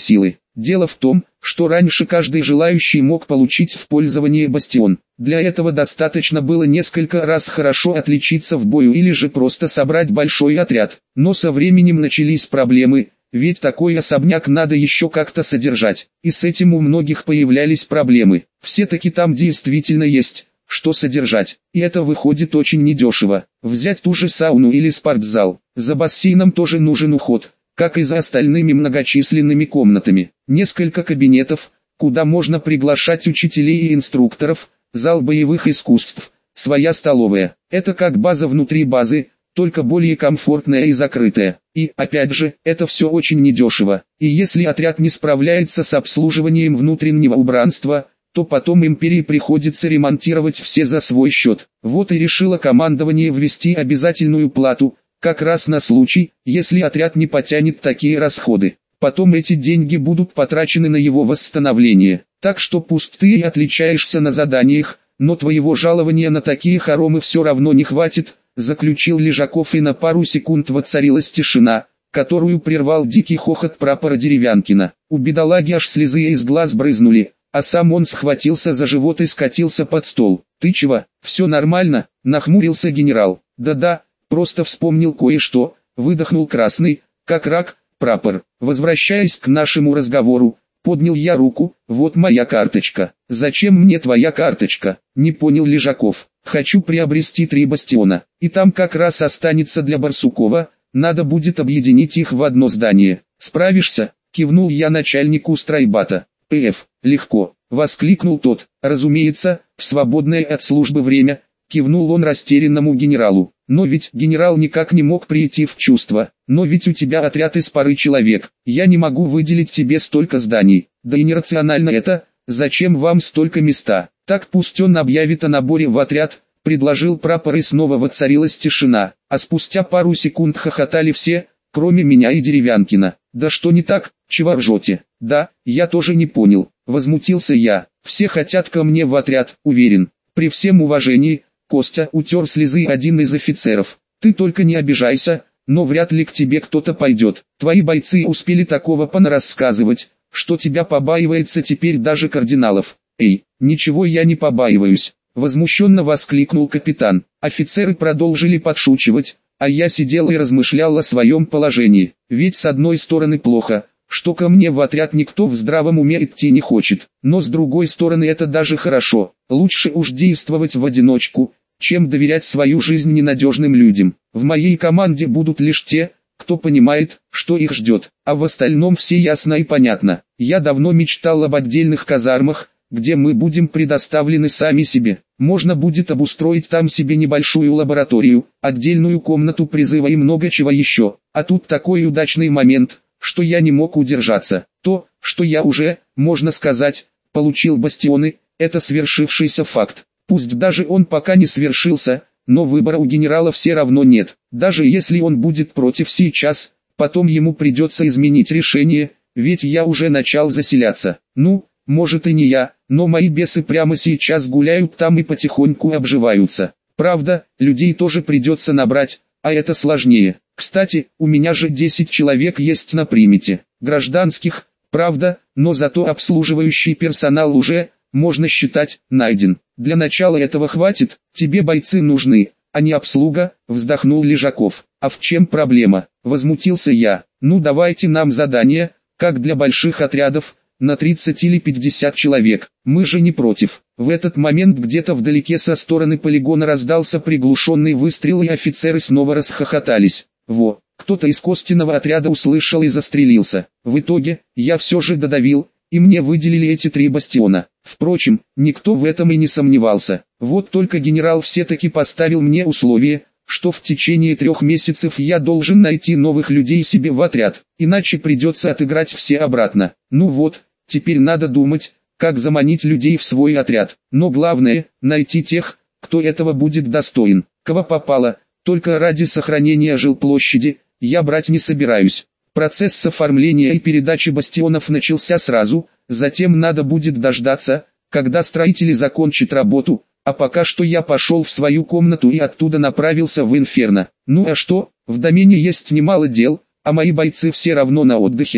Дело в том, что раньше каждый желающий мог получить в пользование бастион. Для этого достаточно было несколько раз хорошо отличиться в бою или же просто собрать большой отряд. Но со временем начались проблемы, ведь такой особняк надо еще как-то содержать. И с этим у многих появлялись проблемы. Все-таки там действительно есть что содержать. И это выходит очень недешево. Взять ту же сауну или спортзал. За бассейном тоже нужен уход, как и за остальными многочисленными комнатами. Несколько кабинетов, куда можно приглашать учителей и инструкторов, зал боевых искусств, своя столовая. Это как база внутри базы, только более комфортная и закрытая. И, опять же, это все очень недешево. И если отряд не справляется с обслуживанием внутреннего убранства, то потом империи приходится ремонтировать все за свой счет. Вот и решило командование ввести обязательную плату, как раз на случай, если отряд не потянет такие расходы. Потом эти деньги будут потрачены на его восстановление. Так что пусть ты и отличаешься на заданиях, но твоего жалования на такие хоромы все равно не хватит, заключил Лежаков, и на пару секунд воцарилась тишина, которую прервал дикий хохот прапора Деревянкина. У бедолаги аж слезы из глаз брызнули, а сам он схватился за живот и скатился под стол. «Ты чего? Все нормально?» — нахмурился генерал. «Да-да, просто вспомнил кое-что», — выдохнул красный, как рак, прапор. «Возвращаясь к нашему разговору, поднял я руку, вот моя карточка». «Зачем мне твоя карточка?» — не понял Лежаков. «Хочу приобрести три бастиона, и там как раз останется для Барсукова, надо будет объединить их в одно здание. Справишься?» — кивнул я начальнику стройбата. «Пф, легко», — воскликнул тот. «Разумеется, в свободное от службы время», — кивнул он растерянному генералу. «Но ведь генерал никак не мог прийти в чувство. Но ведь у тебя отряд из пары человек. Я не могу выделить тебе столько зданий. Да и нерационально это. Зачем вам столько места? Так пусть он объявит о наборе в отряд», — предложил прапор, и снова воцарилась тишина. А спустя пару секунд хохотали все, кроме меня и Деревянкина. «Да что не так? Чего ржете?» «Да, я тоже не понял», — возмутился я. «Все хотят ко мне в отряд, уверен. При всем уважении», — Костя утер слезы один из офицеров. «Ты только не обижайся, но вряд ли к тебе кто-то пойдет. Твои бойцы успели такого понарассказывать, что тебя побаивается теперь даже кардиналов». «Эй, ничего я не побаиваюсь», — возмущенно воскликнул капитан. Офицеры продолжили подшучивать, а я сидел и размышлял о своем положении. Ведь с одной стороны плохо, что ко мне в отряд никто в здравом уме идти не хочет, но с другой стороны это даже хорошо. Лучше уж действовать в одиночку, чем доверять свою жизнь ненадежным людям. В моей команде будут лишь те, кто понимает, что их ждет, а в остальном все ясно и понятно. Я давно мечтал об отдельных казармах, где мы будем предоставлены сами себе. Можно будет обустроить там себе небольшую лабораторию, отдельную комнату призыва и много чего еще. А тут такой удачный момент, что я не мог удержаться. То, что я уже, можно сказать, получил бастионы, это свершившийся факт. Пусть даже он пока не свершился, но выбора у генерала все равно нет. Даже если он будет против сейчас, потом ему придется изменить решение, ведь я уже начал заселяться. Ну, может и не я, но мои бесы прямо сейчас гуляют там и потихоньку обживаются. Правда, людей тоже придется набрать, а это сложнее. Кстати, у меня же десять человек есть на примете. Гражданских, правда, но зато обслуживающий персонал уже, можно считать, найден. Для начала этого хватит, тебе бойцы нужны, а не обслуга, вздохнул Лежаков. А в чем проблема? Возмутился я. Ну давайте нам задание, как для больших отрядов, на тридцать или пятьдесят человек. Мы же не против. В этот момент где-то вдалеке со стороны полигона раздался приглушенный выстрел, и офицеры снова расхохотались. Во, кто-то из Костиного отряда услышал и застрелился. В итоге, я все же додавил, и мне выделили эти три бастиона. Впрочем, никто в этом и не сомневался. Вот только генерал все-таки поставил мне условие, что в течение трех месяцев я должен найти новых людей себе в отряд, иначе придется отыграть все обратно. Ну вот, теперь надо думать, как заманить людей в свой отряд. Но главное, найти тех, кто этого будет достоин. Кого попало, только ради сохранения жилплощади, я брать не собираюсь. Процесс оформления и передачи бастионов начался сразу, затем надо будет дождаться, когда строители закончат работу, а пока что я пошел в свою комнату и оттуда направился в Инферно. Ну а что, в домене есть немало дел, а мои бойцы все равно на отдыхе,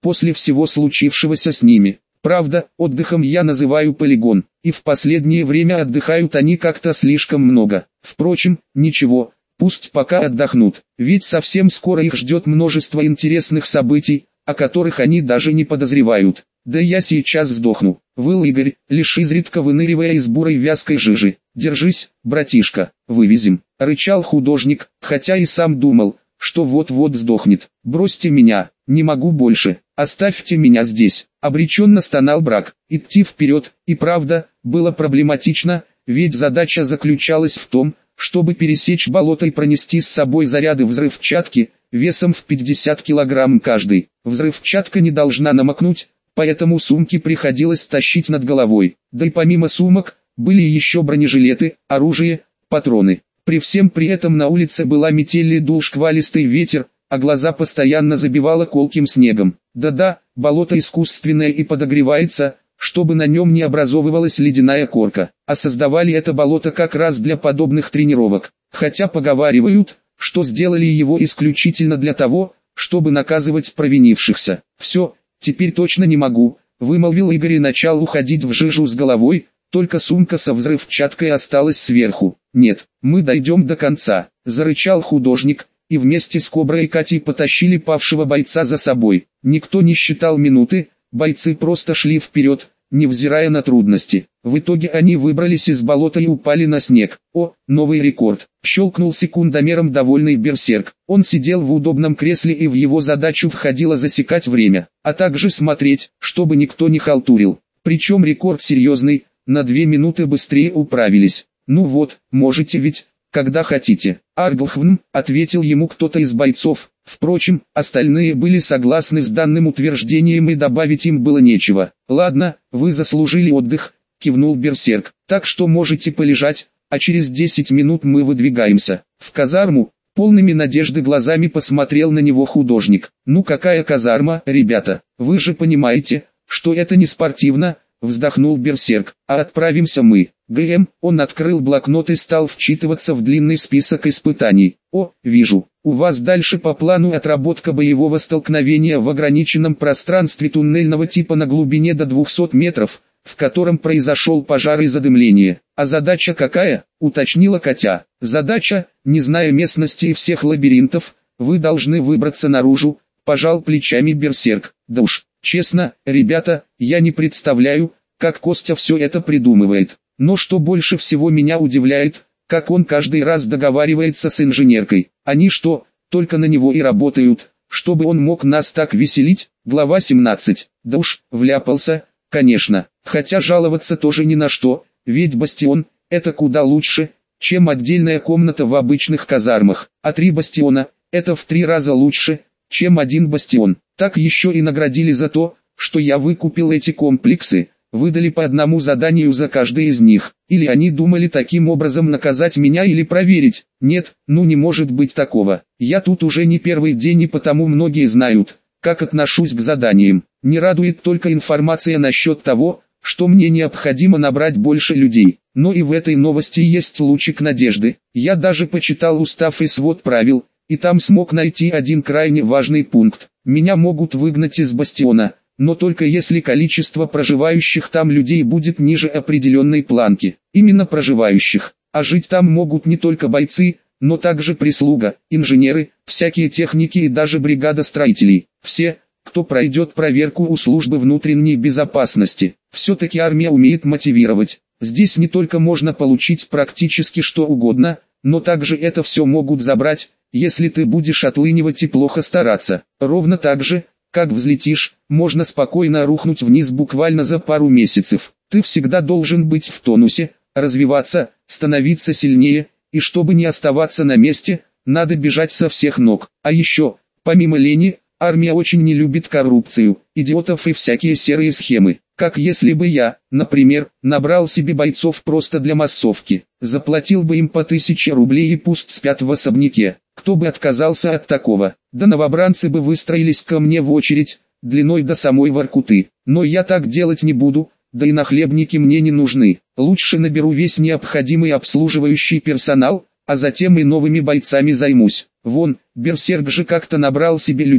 после всего случившегося с ними. Правда, отдыхом я называю полигон, и в последнее время отдыхают они как-то слишком много. Впрочем, ничего, пусть пока отдохнут, ведь совсем скоро их ждет множество интересных событий, о которых они даже не подозревают. Да я сейчас сдохну, выл Игорь, лишь изредка выныривая из бурой вязкой жижи. Держись, братишка, вывезем, рычал художник, хотя и сам думал, что вот-вот сдохнет. Бросьте меня, не могу больше, оставьте меня здесь. Обреченно стонал Брак. Идти вперед, и правда, было проблематично, ведь задача заключалась в том, чтобы пересечь болото и пронести с собой заряды взрывчатки, весом в пятьдесят килограмм каждый. Взрывчатка не должна намокнуть, поэтому сумки приходилось тащить над головой. Да и помимо сумок, были еще бронежилеты, оружие, патроны. При всем при этом на улице была метель и дул шквалистый ветер, а глаза постоянно забивало колким снегом. Да-да, болото искусственное и подогревается, чтобы на нем не образовывалась ледяная корка. А создавали это болото как раз для подобных тренировок. Хотя поговаривают, что сделали его исключительно для того, чтобы наказывать провинившихся. «Все, теперь точно не могу», — вымолвил Игорь и начал уходить в жижу с головой, только сумка со взрывчаткой осталась сверху. «Нет, мы дойдем до конца», — зарычал художник, и вместе с Коброй и Катей потащили павшего бойца за собой. Никто не считал минуты, бойцы просто шли вперед, невзирая на трудности. В итоге они выбрались из болота и упали на снег. О, новый рекорд! Щелкнул секундомером довольный берсерк. Он сидел в удобном кресле, и в его задачу входило засекать время, а также смотреть, чтобы никто не халтурил. Причем рекорд серьезный, на две минуты быстрее управились. «Ну вот, можете ведь, когда хотите». «Арглхвн», — ответил ему кто-то из бойцов. Впрочем, остальные были согласны с данным утверждением, и добавить им было нечего. «Ладно, вы заслужили отдых», — кивнул берсерк. «Так что можете полежать, а через десять минут мы выдвигаемся». В казарму, полными надежды глазами посмотрел на него художник. «Ну какая казарма, ребята, вы же понимаете, что это не спортивно», — вздохнул берсерк. «А отправимся мы». ГМ, он открыл блокнот и стал вчитываться в длинный список испытаний. «О, вижу, у вас дальше по плану отработка боевого столкновения в ограниченном пространстве туннельного типа на глубине до двухсот метров, в котором произошел пожар и задымление. А задача какая?» — уточнила Катя. «Задача, не зная местности и всех лабиринтов, вы должны выбраться наружу», — пожал плечами берсерк. «Да уж, честно, ребята, я не представляю, как Костя все это придумывает. Но что больше всего меня удивляет, как он каждый раз договаривается с инженеркой. Они что, только на него и работают, чтобы он мог нас так веселить?» Глава семнадцать. Да уж, вляпался, конечно. Хотя жаловаться тоже ни на что, ведь бастион – это куда лучше, чем отдельная комната в обычных казармах. А три бастиона – это в три раза лучше, чем один бастион. Так еще и наградили за то, что я выкупил эти комплексы. Выдали по одному заданию за каждый из них. Или они думали таким образом наказать меня или проверить? Нет, ну не может быть такого. Я тут уже не первый день, и потому многие знают, как отношусь к заданиям. Не радует только информация насчет того, что мне необходимо набрать больше людей. Но и в этой новости есть лучик надежды. Я даже почитал устав и свод правил, и там смог найти один крайне важный пункт. Меня могут выгнать из бастиона, но только если количество проживающих там людей будет ниже определенной планки. Именно проживающих. А жить там могут не только бойцы, но также прислуга, инженеры, всякие техники и даже бригада строителей. Все, кто пройдет проверку у службы внутренней безопасности. Все-таки армия умеет мотивировать. Здесь не только можно получить практически что угодно, но также это все могут забрать, если ты будешь отлынивать и плохо стараться. Ровно так же, как взлетишь, можно спокойно рухнуть вниз буквально за пару месяцев. Ты всегда должен быть в тонусе, развиваться, становиться сильнее, и чтобы не оставаться на месте, надо бежать со всех ног. А еще, помимо лени, армия очень не любит коррупцию, идиотов и всякие серые схемы. Как если бы я, например, набрал себе бойцов просто для массовки, заплатил бы им по тысяче рублей и пусть спят в особняке. Кто бы отказался от такого? Да новобранцы бы выстроились ко мне в очередь, длиной до самой Воркуты. Но я так делать не буду, да и нахлебники мне не нужны. Лучше наберу весь необходимый обслуживающий персонал, а затем и новыми бойцами займусь. Вон, берсерк же как-то набрал себе людей,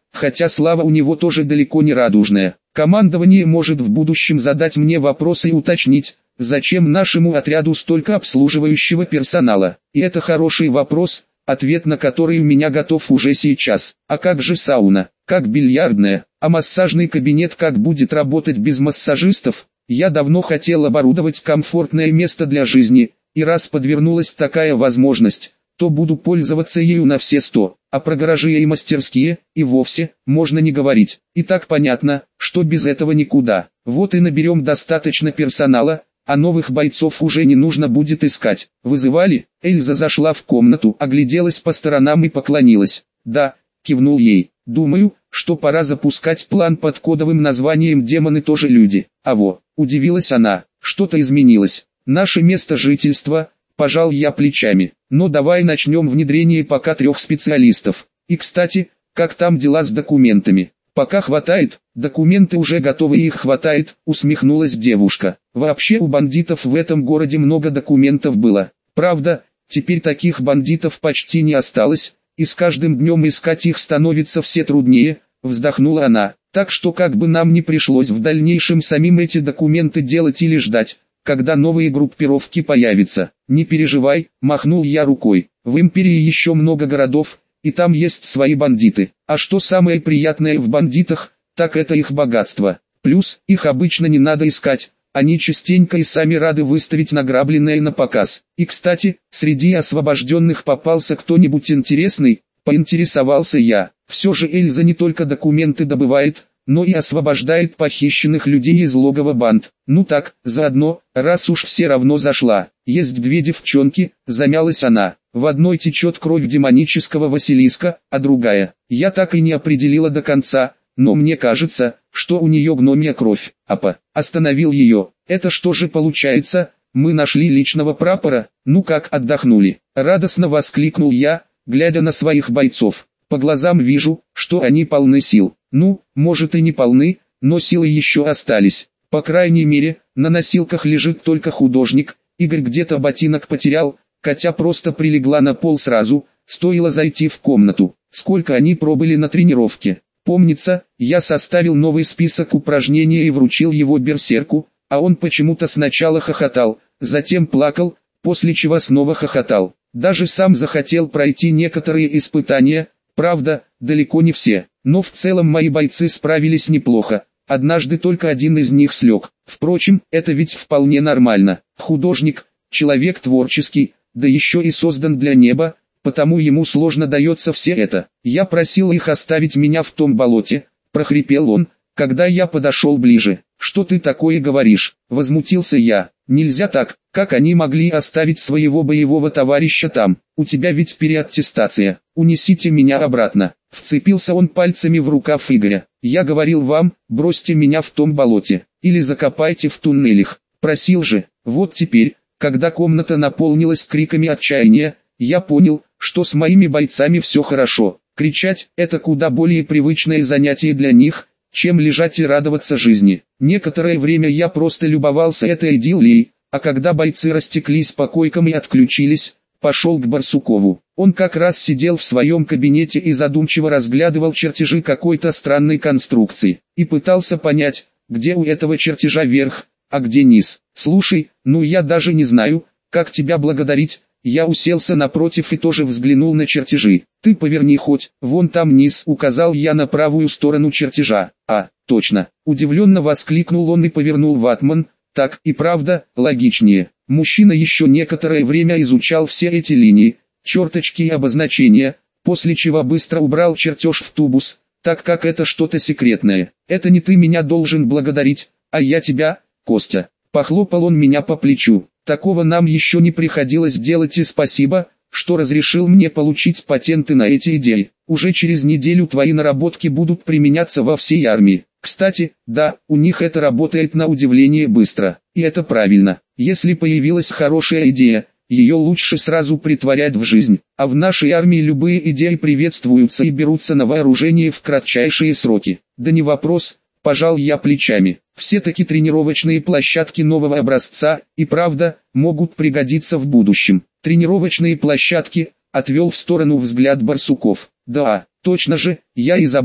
хотя слава у него тоже далеко не радужная. Командование может в будущем задать мне вопросы и уточнить, зачем нашему отряду столько обслуживающего персонала. И это хороший вопрос, ответ на который у меня готов уже сейчас. А как же сауна, как бильярдная, а массажный кабинет как будет работать без массажистов? Я давно хотел оборудовать комфортное место для жизни, и раз подвернулась такая возможность, то буду пользоваться ею на все сто, а про гаражи и мастерские, и вовсе, можно не говорить. И так понятно, что без этого никуда. Вот и наберем достаточно персонала, а новых бойцов уже не нужно будет искать. Вызывали? Эльза зашла в комнату, огляделась по сторонам и поклонилась. Да, кивнул ей. Думаю, что пора запускать план под кодовым названием «Демоны тоже люди». А во, удивилась она, что-то изменилось. Наше место жительства, пожал я плечами. Но давай начнем внедрение пока трех специалистов. И кстати, как там дела с документами? Пока хватает, документы уже готовы и их хватает, усмехнулась девушка. Вообще у бандитов в этом городе много документов было. Правда, теперь таких бандитов почти не осталось, и с каждым днем искать их становится все труднее, вздохнула она. Так что как бы нам не пришлось в дальнейшем самим эти документы делать или ждать, когда новые группировки появятся. Не переживай, махнул я рукой. В империи еще много городов, и там есть свои бандиты. А что самое приятное в бандитах, так это их богатство. Плюс, их обычно не надо искать, они частенько и сами рады выставить награбленное на показ. И кстати, среди освобожденных попался кто-нибудь интересный, поинтересовался я. Все же Эльза не только документы добывает, но и освобождает похищенных людей из логова банд. Ну так, заодно, раз уж все равно зашла. Есть две девчонки, замялась она. В одной течет кровь демонического Василиска, а другая, я так и не определила до конца, но мне кажется, что у нее гномья кровь. Апа, остановил ее. Это что же получается, мы нашли личного прапора? Ну как, отдохнули? Радостно воскликнул я, глядя на своих бойцов. По глазам вижу, что они полны сил. Ну, может и не полны, но силы еще остались. По крайней мере, на носилках лежит только художник. Игорь где-то ботинок потерял, Катя просто прилегла на пол сразу, стоило зайти в комнату. Сколько они пробыли на тренировке. Помнится, я составил новый список упражнений и вручил его берсерку, а он почему-то сначала хохотал, затем плакал, после чего снова хохотал. Даже сам захотел пройти некоторые испытания, правда, далеко не все. Но в целом мои бойцы справились неплохо. Однажды только один из них слег. Впрочем, это ведь вполне нормально. Художник, человек творческий, да еще и создан для неба, потому ему сложно дается все это. Я просил их оставить меня в том болоте, прохрипел он, когда я подошел ближе. Что ты такое говоришь? Возмутился я. Нельзя так, как они могли оставить своего боевого товарища там? У тебя ведь переаттестация. Унесите меня обратно. Вцепился он пальцами в рукав Игоря. Я говорил вам, бросьте меня в том болоте, или закопайте в туннелях. Просил же. Вот теперь, когда комната наполнилась криками отчаяния, я понял, что с моими бойцами все хорошо. Кричать – это куда более привычное занятие для них, чем лежать и радоваться жизни. Некоторое время я просто любовался этой идиллией, а когда бойцы растеклись по койкам и отключились, пошел к Барсукову. Он как раз сидел в своем кабинете и задумчиво разглядывал чертежи какой-то странной конструкции, и пытался понять, где у этого чертежа верх, а где низ. «Слушай, ну я даже не знаю, как тебя благодарить». Я уселся напротив и тоже взглянул на чертежи. «Ты поверни хоть, вон там низ», — указал я на правую сторону чертежа. «А, точно!» — удивленно воскликнул он и повернул ватман. «Так и правда, логичнее». Мужчина еще некоторое время изучал все эти линии, черточки и обозначения, после чего быстро убрал чертеж в тубус, так как это что-то секретное. «Это не ты меня должен благодарить, а я тебя, Костя». Похлопал он меня по плечу. «Такого нам еще не приходилось делать, и спасибо, что разрешил мне получить патенты на эти идеи. Уже через неделю твои наработки будут применяться во всей армии. Кстати, да, у них это работает на удивление быстро. И это правильно. Если появилась хорошая идея, ее лучше сразу притворять в жизнь. А в нашей армии любые идеи приветствуются и берутся на вооружение в кратчайшие сроки». «Да не вопрос», — пожал я плечами. «Все-таки тренировочные площадки нового образца, и правда, могут пригодиться в будущем». «Тренировочные площадки», — отвел в сторону взгляд Барсуков. «Да, точно же, я и забыл.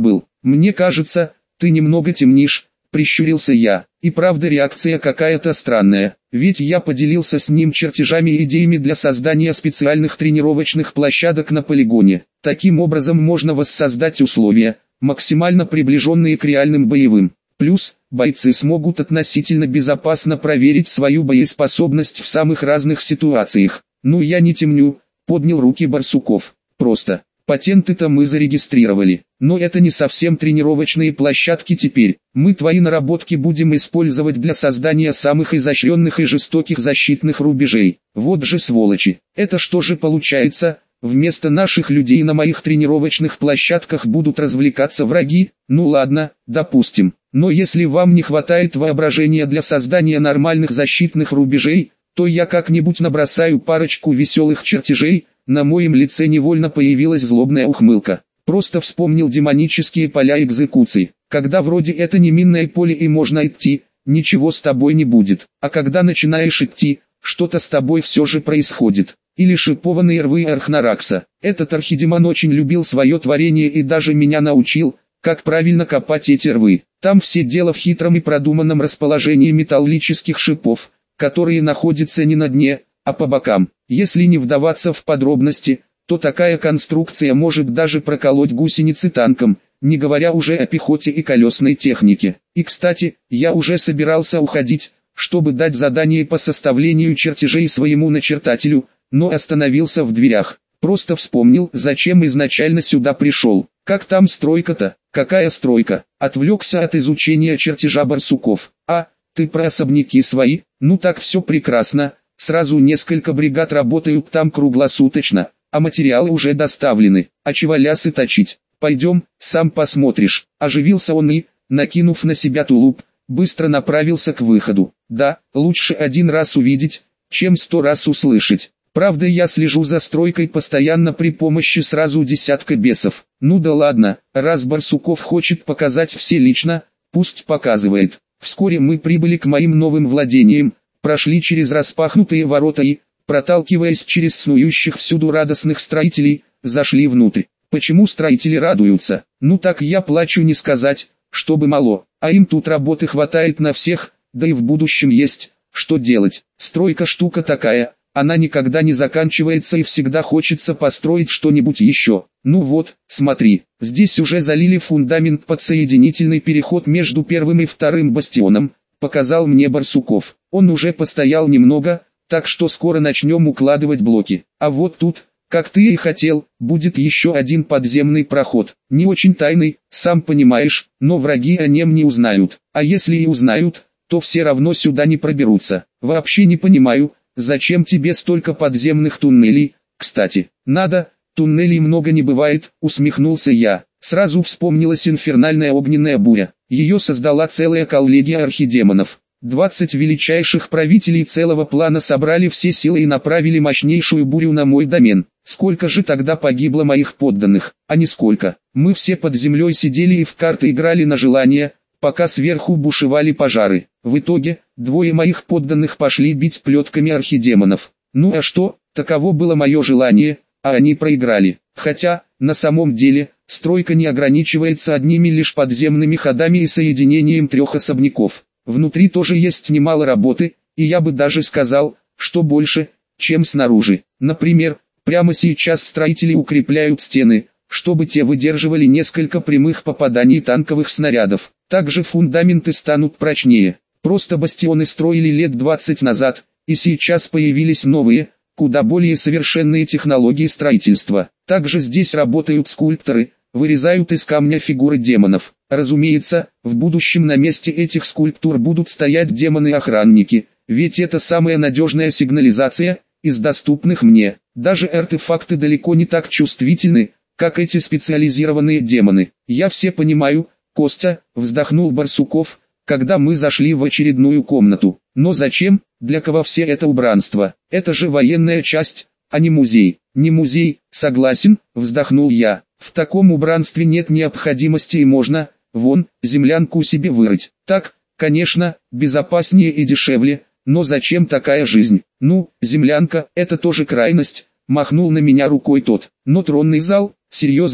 Мне кажется, ты немного темнишь, прищурился я. И правда реакция какая-то странная, ведь я поделился с ним чертежами и идеями для создания специальных тренировочных площадок на полигоне. Таким образом можно воссоздать условия, максимально приближенные к реальным боевым. Плюс, бойцы смогут относительно безопасно проверить свою боеспособность в самых разных ситуациях. Ну я не темню, поднял руки Барсуков. Просто, патенты-то мы зарегистрировали, но это не совсем тренировочные площадки теперь. Мы твои наработки будем использовать для создания самых изощренных и жестоких защитных рубежей. Вот же сволочи. Это что же получается? Вместо наших людей на моих тренировочных площадках будут развлекаться враги? Ну ладно, допустим. Но если вам не хватает воображения для создания нормальных защитных рубежей, то я как-нибудь набросаю парочку веселых чертежей. На моем лице невольно появилась злобная ухмылка. Просто вспомнил демонические поля экзекуций. Когда вроде это не минное поле и можно идти, ничего с тобой не будет. А когда начинаешь идти, что-то с тобой все же происходит. Или шипованные рвы Архнаракса. Этот архидемон очень любил свое творение и даже меня научил, как правильно копать эти рвы. Там все дело в хитром и продуманном расположении металлических шипов, которые находятся не на дне, а по бокам. Если не вдаваться в подробности, то такая конструкция может даже проколоть гусеницы танком, не говоря уже о пехоте и колесной технике. И кстати, я уже собирался уходить, чтобы дать задание по составлению чертежей своему начертателю, но остановился в дверях. Просто вспомнил, зачем изначально сюда пришел. Как там стройка-то? Какая стройка? Отвлекся от изучения чертежа Барсуков. А, ты про особняки свои? Ну так все прекрасно. Сразу несколько бригад работают там круглосуточно, а материалы уже доставлены. А чего лясы точить? Пойдем, сам посмотришь. Оживился он и, накинув на себя тулуп, быстро направился к выходу. Да, лучше один раз увидеть, чем сто раз услышать. Правда, я слежу за стройкой постоянно при помощи сразу десятка бесов. Ну да ладно, раз Барсуков хочет показать все лично, пусть показывает. Вскоре мы прибыли к моим новым владениям, прошли через распахнутые ворота и, проталкиваясь через снующих всюду радостных строителей, зашли внутрь. Почему строители радуются? Ну так я плачу не сказать, чтобы мало, а им тут работы хватает на всех, да и в будущем есть, что делать. Стройка штука такая. Она никогда не заканчивается и всегда хочется построить что-нибудь еще. Ну вот, смотри, здесь уже залили фундамент под соединительный переход между первым и вторым бастионом, показал мне Барсуков. Он уже постоял немного, так что скоро начнем укладывать блоки. А вот тут, как ты и хотел, будет еще один подземный проход. Не очень тайный, сам понимаешь, но враги о нем не узнают. А если и узнают, то все равно сюда не проберутся. Вообще не понимаю, зачем тебе столько подземных туннелей? Кстати, надо, туннелей много не бывает, усмехнулся я. Сразу вспомнилась инфернальная огненная буря. Ее создала целая коллегия архидемонов. Двадцать величайших правителей целого плана собрали все силы и направили мощнейшую бурю на мой домен. Сколько же тогда погибло моих подданных? А нисколько. Мы все под землей сидели и в карты играли на желание, пока сверху бушевали пожары. В итоге, двое моих подданных пошли бить плетками архидемонов. Ну а что, таково было мое желание, а они проиграли. Хотя, на самом деле, стройка не ограничивается одними лишь подземными ходами и соединением трех особняков. Внутри тоже есть немало работы, и я бы даже сказал, что больше, чем снаружи. Например, прямо сейчас строители укрепляют стены, чтобы те выдерживали несколько прямых попаданий танковых снарядов. Также фундаменты станут прочнее. Просто бастионы строили лет двадцать назад, и сейчас появились новые, куда более совершенные технологии строительства. Также здесь работают скульпторы, вырезают из камня фигуры демонов. Разумеется, в будущем на месте этих скульптур будут стоять демоны-охранники, ведь это самая надежная сигнализация из доступных мне. Даже артефакты далеко не так чувствительны, как эти специализированные демоны. Я все понимаю, Костя, вздохнул Барсуков, когда мы зашли в очередную комнату. Но зачем, для кого все это убранство? Это же военная часть, а не музей. Не музей, согласен, вздохнул я. В таком убранстве нет необходимости и можно, вон, землянку себе вырыть. Так, конечно, безопаснее и дешевле, но зачем такая жизнь? Ну, землянка, это тоже крайность, махнул на меня рукой тот. Но тронный зал, серьезно,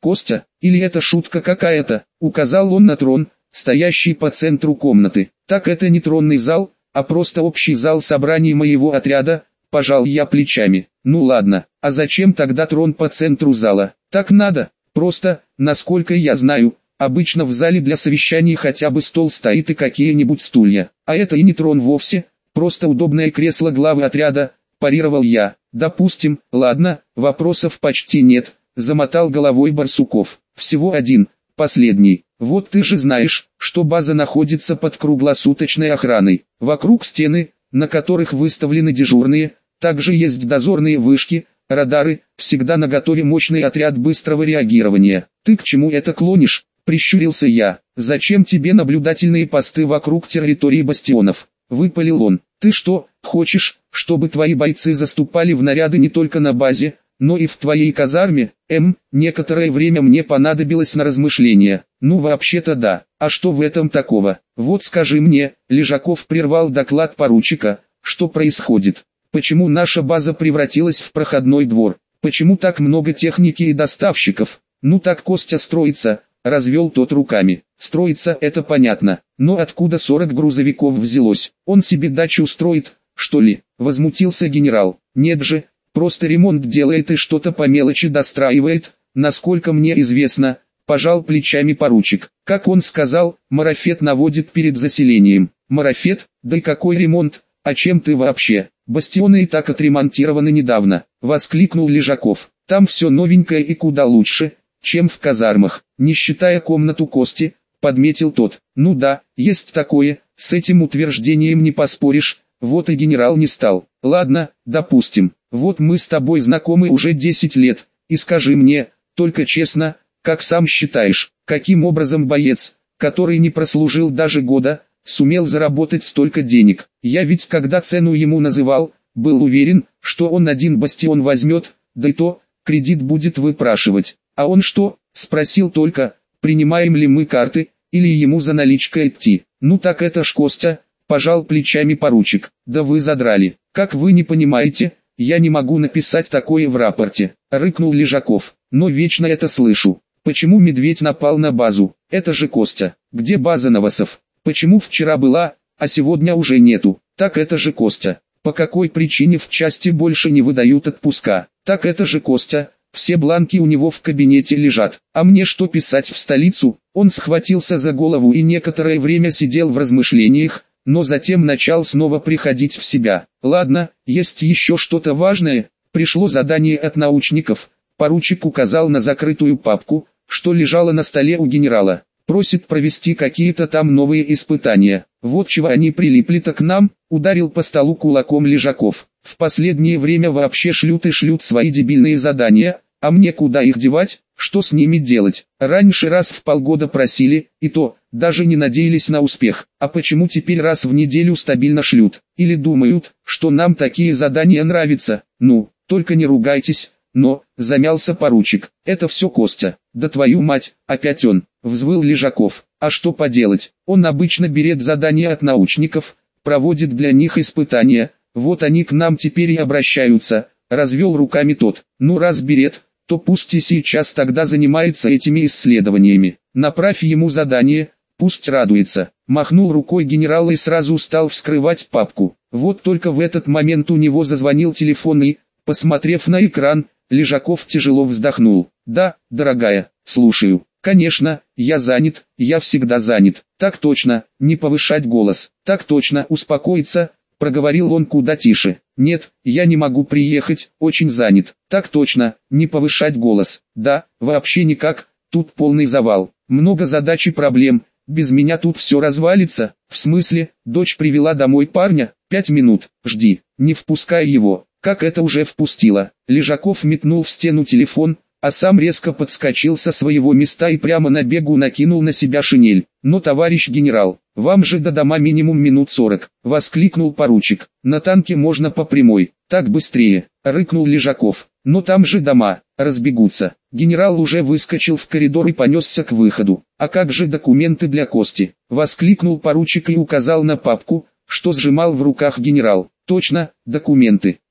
Костя, или это шутка какая-то, указал он на трон, стоящий по центру комнаты. Так это не тронный зал, а просто общий зал собраний моего отряда, пожал я плечами. Ну ладно, а зачем тогда трон по центру зала? Так надо, просто, насколько я знаю, обычно в зале для совещаний хотя бы стол стоит и какие-нибудь стулья. А это и не трон вовсе, просто удобное кресло главы отряда, парировал я. Допустим, ладно, вопросов почти нет, замотал головой Барсуков. Всего один, последний. Вот ты же знаешь, что база находится под круглосуточной охраной. Вокруг стены, на которых выставлены дежурные, также есть дозорные вышки, радары, всегда наготове мощный отряд быстрого реагирования. Ты к чему это клонишь? Прищурился я. Зачем тебе наблюдательные посты вокруг территории бастионов? Выпалил он. Ты что, хочешь, чтобы твои бойцы заступали в наряды не только на базе, но и в твоей казарме? Эм, некоторое время мне понадобилось на размышление. Ну вообще-то да, а что в этом такого? Вот скажи мне, Лежаков прервал доклад поручика, что происходит? Почему наша база превратилась в проходной двор? Почему так много техники и доставщиков? Ну так Костя строится, развел тот руками. Строится это понятно, но откуда сорок грузовиков взялось? Он себе дачу устроит, что ли? Возмутился генерал. Нет же, просто ремонт делает и что-то по мелочи достраивает, насколько мне известно, пожал плечами поручик. Как он сказал, марафет наводит перед заселением. Марафет? Да и какой ремонт? А чем ты вообще? Бастионы и так отремонтированы недавно, воскликнул Лежаков. Там все новенькое и куда лучше, чем в казармах, не считая комнату Кости, подметил тот. Ну да, есть такое, с этим утверждением не поспоришь, вот и генерал не стал. Ладно, допустим, вот мы с тобой знакомы уже десять лет, и скажи мне, только честно, как сам считаешь, каким образом боец, который не прослужил даже года, сумел заработать столько денег? Я ведь когда цену ему называл, был уверен, что он один бастион возьмет, да и то, кредит будет выпрашивать. А он что, спросил только, принимаем ли мы карты, или ему за наличкой идти. Ну так это ж Костя, пожал плечами поручик. Да вы задрали, как вы не понимаете, я не могу написать такое в рапорте, рыкнул Лежаков. Но вечно это слышу. Почему медведь напал на базу? Это же Костя. Где база Новосов? Почему вчера была, а сегодня уже нету? Так это же Костя. По какой причине в части больше не выдают отпуска? Так это же Костя. Все бланки у него в кабинете лежат. А мне что писать в столицу? Он схватился за голову и некоторое время сидел в размышлениях, но затем начал снова приходить в себя. Ладно, есть еще что-то важное. Пришло задание от научников. Поручик указал на закрытую папку, что лежала на столе у генерала. Просит провести какие-то там новые испытания. Вот чего они прилипли-то к нам, ударил по столу кулаком Лежаков. В последнее время вообще шлют и шлют свои дебильные задания, а мне куда их девать, что с ними делать? Раньше раз в полгода просили, и то, даже не надеялись на успех. А почему теперь раз в неделю стабильно шлют? Или думают, что нам такие задания нравятся? Ну, только не ругайтесь. Но, замялся поручик, это все Костя. Да твою мать, опять он, взвыл Лежаков. А что поделать, он обычно берет задания от научников, проводит для них испытания, вот они к нам теперь и обращаются, развел руками тот. Ну раз берет, то пусть и сейчас тогда занимается этими исследованиями. Направь ему задание, пусть радуется. Махнул рукой генерал и сразу стал вскрывать папку. Вот только в этот момент у него зазвонил телефон и, посмотрев на экран, Лежаков тяжело вздохнул. «Да, дорогая, слушаю. Конечно, я занят, я всегда занят. Так точно, не повышать голос. Так точно, успокоиться», — проговорил он куда тише. «Нет, я не могу приехать, очень занят. Так точно, не повышать голос. Да, вообще никак, тут полный завал. Много задач и проблем, без меня тут все развалится». «В смысле, дочь привела домой парня? Пять минут, жди, не впускай его». Как это уже впустила. Лежаков метнул в стену телефон, а сам резко подскочил со своего места и прямо на бегу накинул на себя шинель. «Но, товарищ генерал, вам же до дома минимум минут сорок», — воскликнул поручик. «На танке можно по прямой, так быстрее», — рыкнул Лежаков. «Но там же дома, разбегутся». Генерал уже выскочил в коридор и понесся к выходу. «А как же документы для Кости?» — воскликнул поручик и указал на папку, что сжимал в руках генерал. «Точно, документы. О,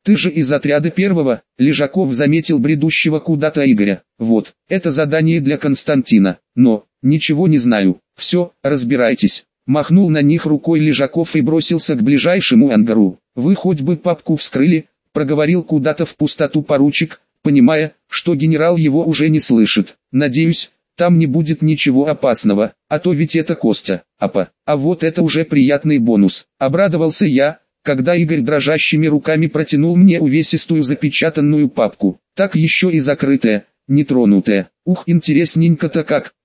Ты же из отряда первого. Лежаков заметил бредущего куда-то Игоря. Вот, это задание для Константина. Но, ничего не знаю. Все, разбирайтесь. Махнул на них рукой Лежаков и бросился к ближайшему ангару. Вы хоть бы папку вскрыли, проговорил куда-то в пустоту поручик, понимая, что генерал его уже не слышит. Надеюсь, там не будет ничего опасного, а то ведь это Костя. Апа, а вот это уже приятный бонус. Обрадовался я, когда Игорь дрожащими руками протянул мне увесистую запечатанную папку. Так еще и закрытая, нетронутая. Ух, интересненько-то как.